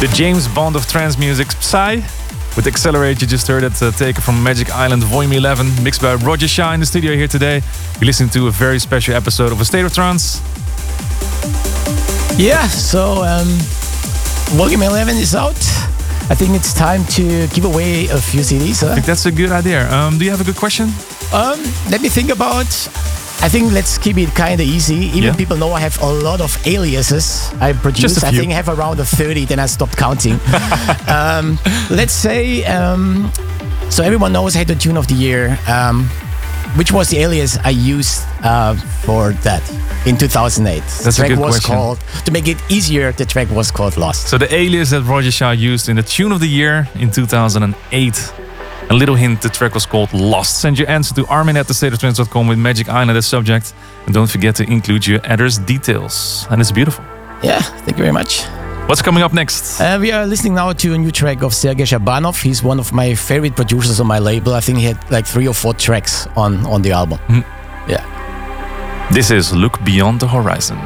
Speaker 8: The James Bond of trance music, Psy. With Accelerate, you just heard it uh, taken from Magic Island Volume eleven, mixed by Roger Shah in the studio here today. You're listening to a very special episode of A State of Trance.
Speaker 13: Yeah, so um, Volume eleven is out. I think it's time to give away a few C Ds. Huh?
Speaker 8: I think that's a good idea. Um, do you have a good question?
Speaker 13: Um, let me think about. I think let's keep it kind of easy. Even
Speaker 8: Yeah.
Speaker 13: people know I have a lot of aliases I produce.
Speaker 8: Just a
Speaker 13: I
Speaker 8: few.
Speaker 13: think I have around a thirty, then I stopped counting. um, let's say, um, so everyone knows I had the tune of the year. Um, which was the alias I used uh, for that in two thousand eight?
Speaker 8: That's
Speaker 13: the
Speaker 8: a
Speaker 13: track
Speaker 8: good
Speaker 13: was
Speaker 8: question.
Speaker 13: called, to make it easier, the track was called Lost.
Speaker 8: So the alias that Roger Shah used in the tune of the year in two thousand eight. A little hint, the track was called Lost. Send your answer to armin at the state of trance dot com with Magic Island as subject. And don't forget to include your address details. And it's beautiful.
Speaker 13: Yeah, thank you very much.
Speaker 8: What's coming up next?
Speaker 13: Uh, we are listening now to a new track of Sergei Shabanov. He's one of my favorite producers on my label. I think he had like three or four tracks on, on the album.
Speaker 8: Mm.
Speaker 13: Yeah.
Speaker 8: This is Look Beyond the Horizon.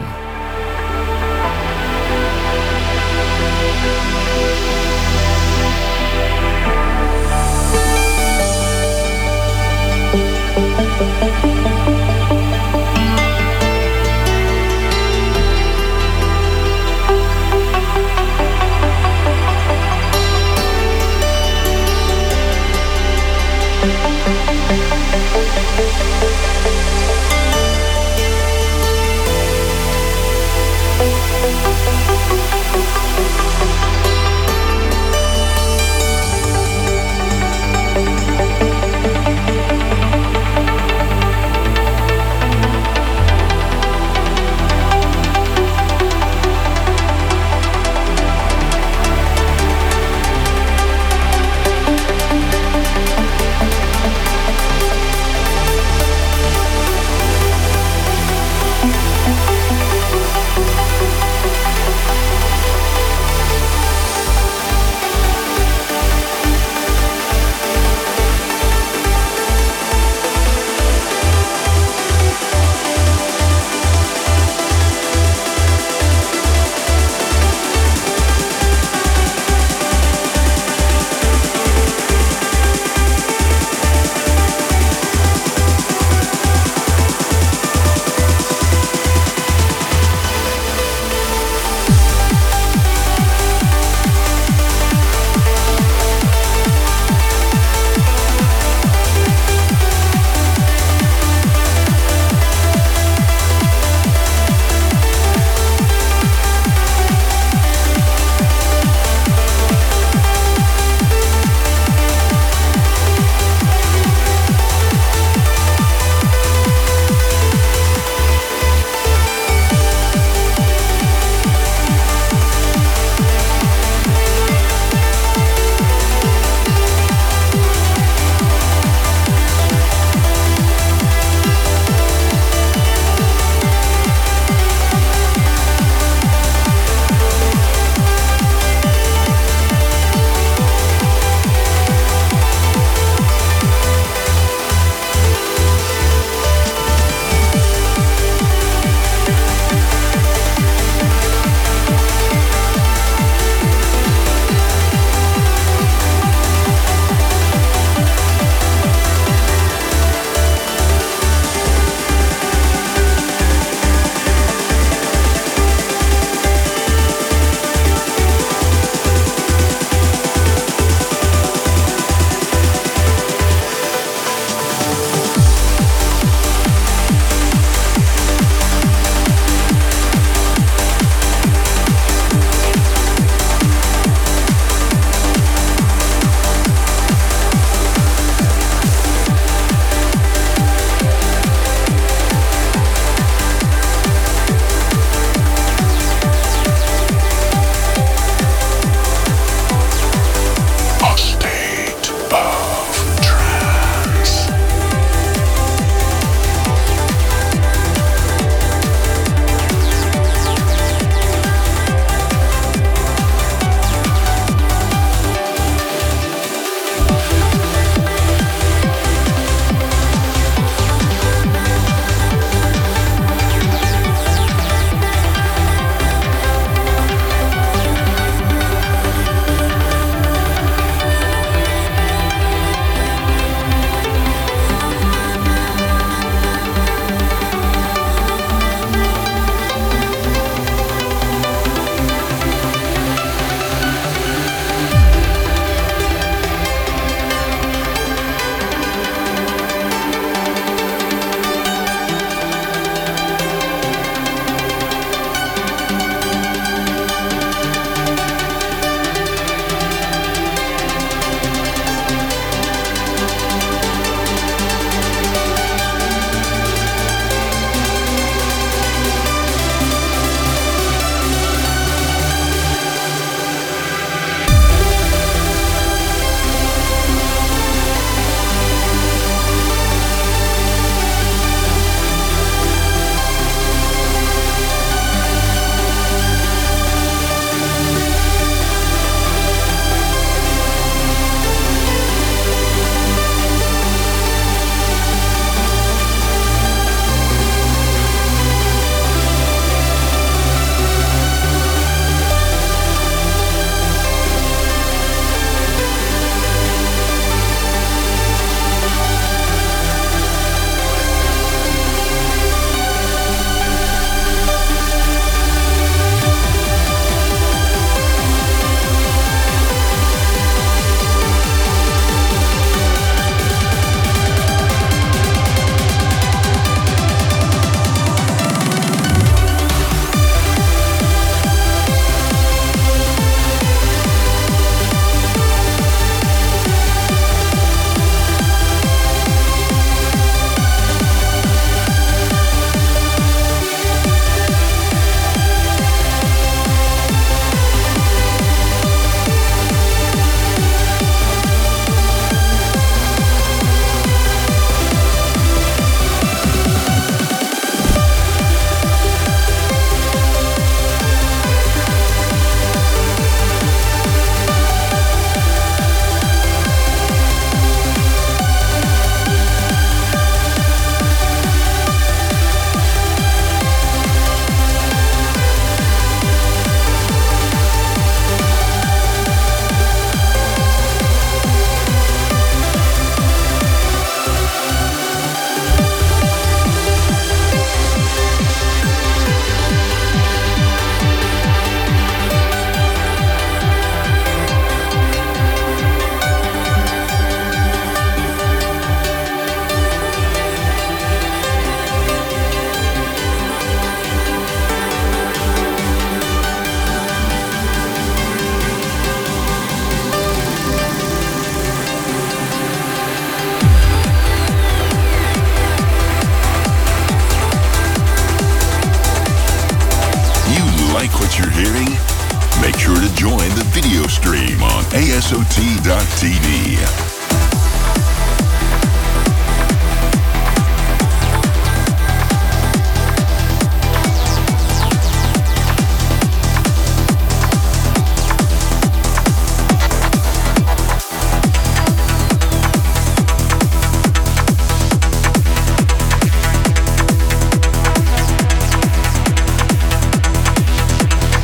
Speaker 3: S O T dot T V.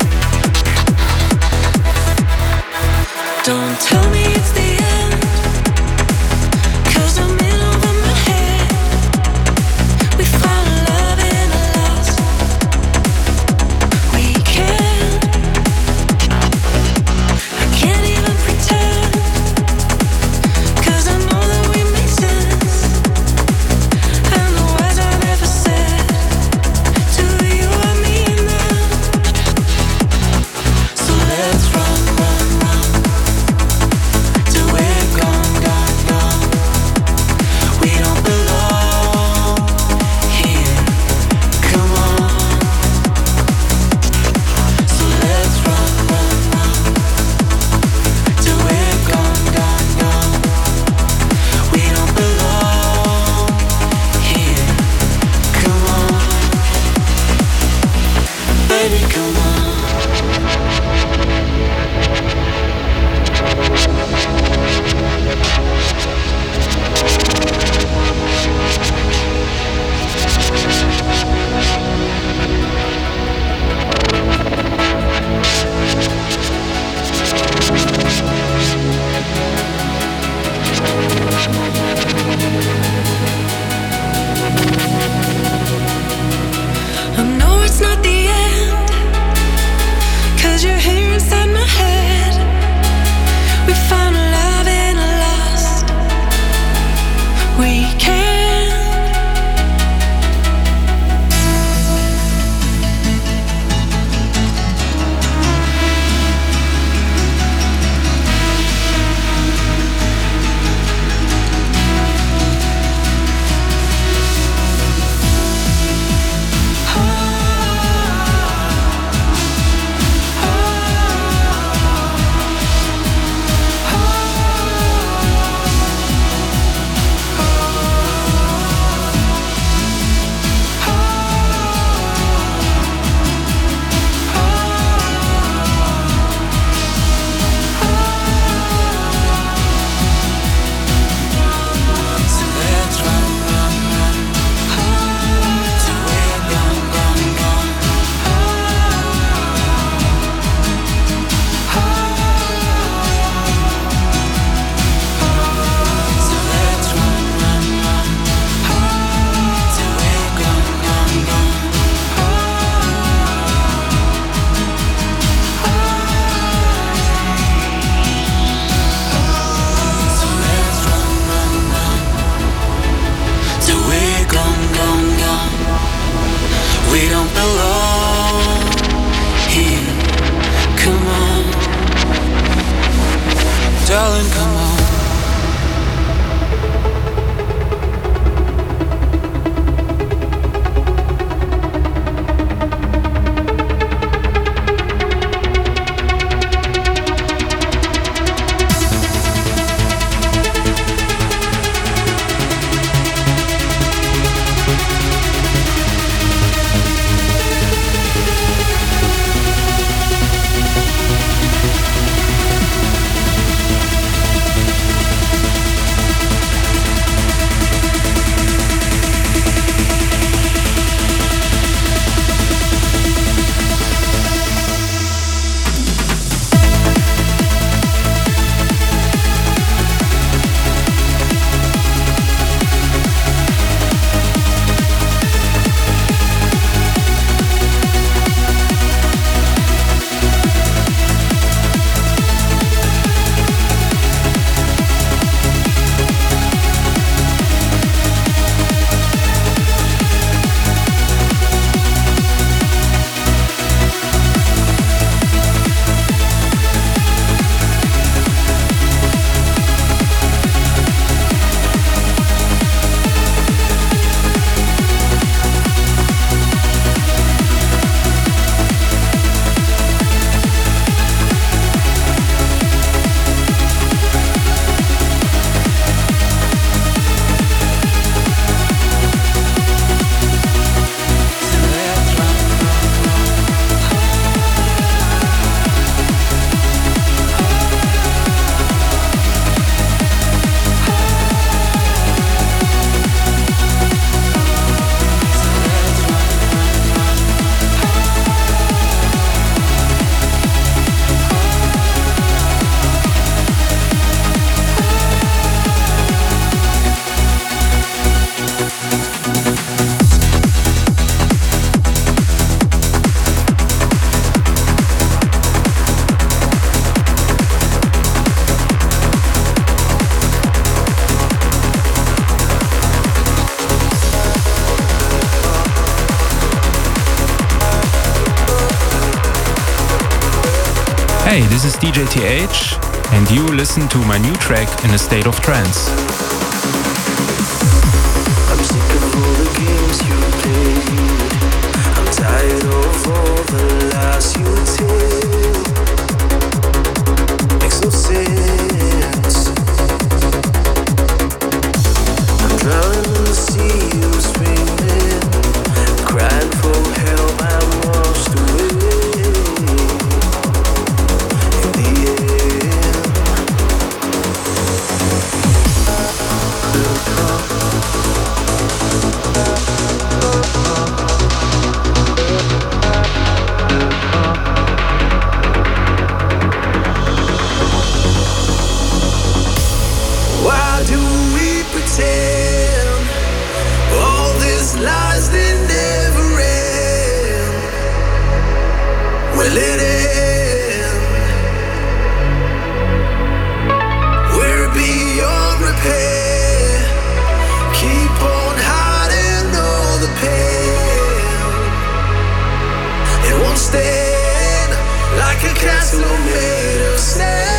Speaker 5: Don't tell me it's the end.
Speaker 16: Hi, this is D J T H, and you listen to my new track In a State of Trance.
Speaker 17: I'm sick of all the games you played. I'm tired of all the lies you tell. Makes no sense. I'm drowning in the sea, you screaming, crying for help. I'm lost away. In the end, why do we pretend all these lies they never end? Will it end? We're beyond repair. Keep on hiding all the pain. It won't stand like a castle made of sand.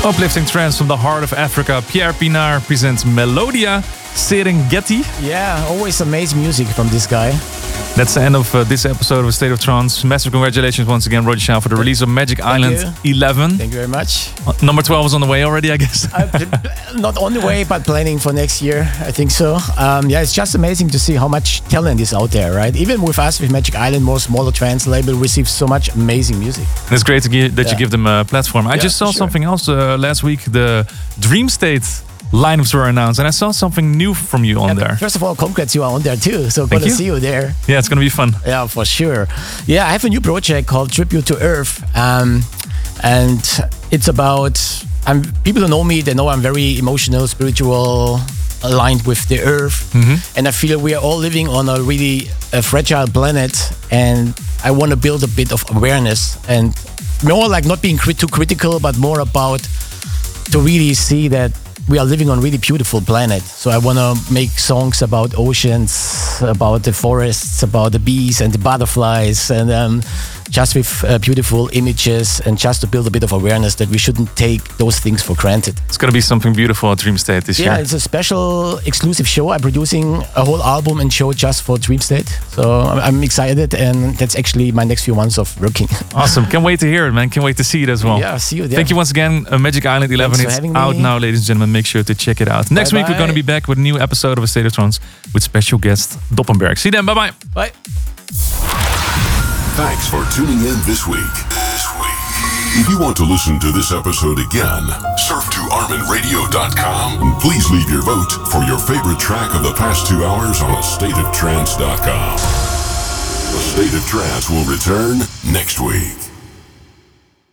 Speaker 8: Uplifting trance from the heart of Africa. Pierre Pienaar presents Melodia Serengeti.
Speaker 13: Yeah, always amazing music from this guy.
Speaker 8: That's the end of uh, this episode of A State of Trance. Massive congratulations once again, Roger Shah, for the release of Magic
Speaker 13: Thank
Speaker 8: Island
Speaker 13: you.
Speaker 8: eleven.
Speaker 13: Thank you very much.
Speaker 8: Uh, number twelve is on the way already, I guess.
Speaker 13: Not on the way, but planning for next year. I think so. Um, yeah, it's just amazing to see how much talent is out there, right? Even with us, with Magic Island, more smaller trance label, receives so much amazing music.
Speaker 8: And it's great to give, that
Speaker 13: Yeah.
Speaker 8: you give them a platform. I
Speaker 13: Yeah,
Speaker 8: just saw
Speaker 13: for sure.
Speaker 8: something else uh, last week. The Dream State lineups were announced, and I saw something new from you on
Speaker 13: Yeah,
Speaker 8: there.
Speaker 13: First of all, congrats, you are on there too. So
Speaker 8: Thank
Speaker 13: good to
Speaker 8: you.
Speaker 13: see you there.
Speaker 8: Yeah, it's gonna be fun.
Speaker 13: Yeah, for sure. Yeah, I have a new project called Tribute to Earth, um, and it's about. I'm, people who know me, they know I'm very emotional, spiritual, aligned with the Earth,
Speaker 8: Mhm.
Speaker 13: and I feel we are all living on a really uh, fragile planet, and I want to build a bit of awareness and more like not being crit- too critical, but more about to really see that we are living on a really beautiful planet. So I want to make songs about oceans, about the forests, about the bees and the butterflies, and um, just with uh, beautiful images, and just to build a bit of awareness that we shouldn't take those things for granted.
Speaker 8: It's gonna be something beautiful at Dream State this
Speaker 13: Yeah,
Speaker 8: year.
Speaker 13: it's a special exclusive show. I'm producing a whole album and show just for Dream State. So I'm, I'm excited, and that's actually my next few months of working.
Speaker 8: Awesome. Can't wait to hear it, man. Can't wait to see it as well.
Speaker 13: Yeah, see you there.
Speaker 8: Thank you once again. Uh, Magic Island eleven.
Speaker 13: Thanks for
Speaker 8: It's
Speaker 13: having
Speaker 8: out
Speaker 13: me.
Speaker 8: now, ladies and gentlemen. Make sure to check it out. Next week, we're
Speaker 13: Bye-bye.
Speaker 8: going to be back with a new episode of A State of Trance with special guest Doppenberg. See you then. Bye-bye.
Speaker 13: Bye.
Speaker 3: Thanks for tuning in this week. This week. If you want to listen to this episode again, surf to armin radio dot com and please leave your vote for your favorite track of the past two hours on a state of trance dot com. A State of Trance will return next week.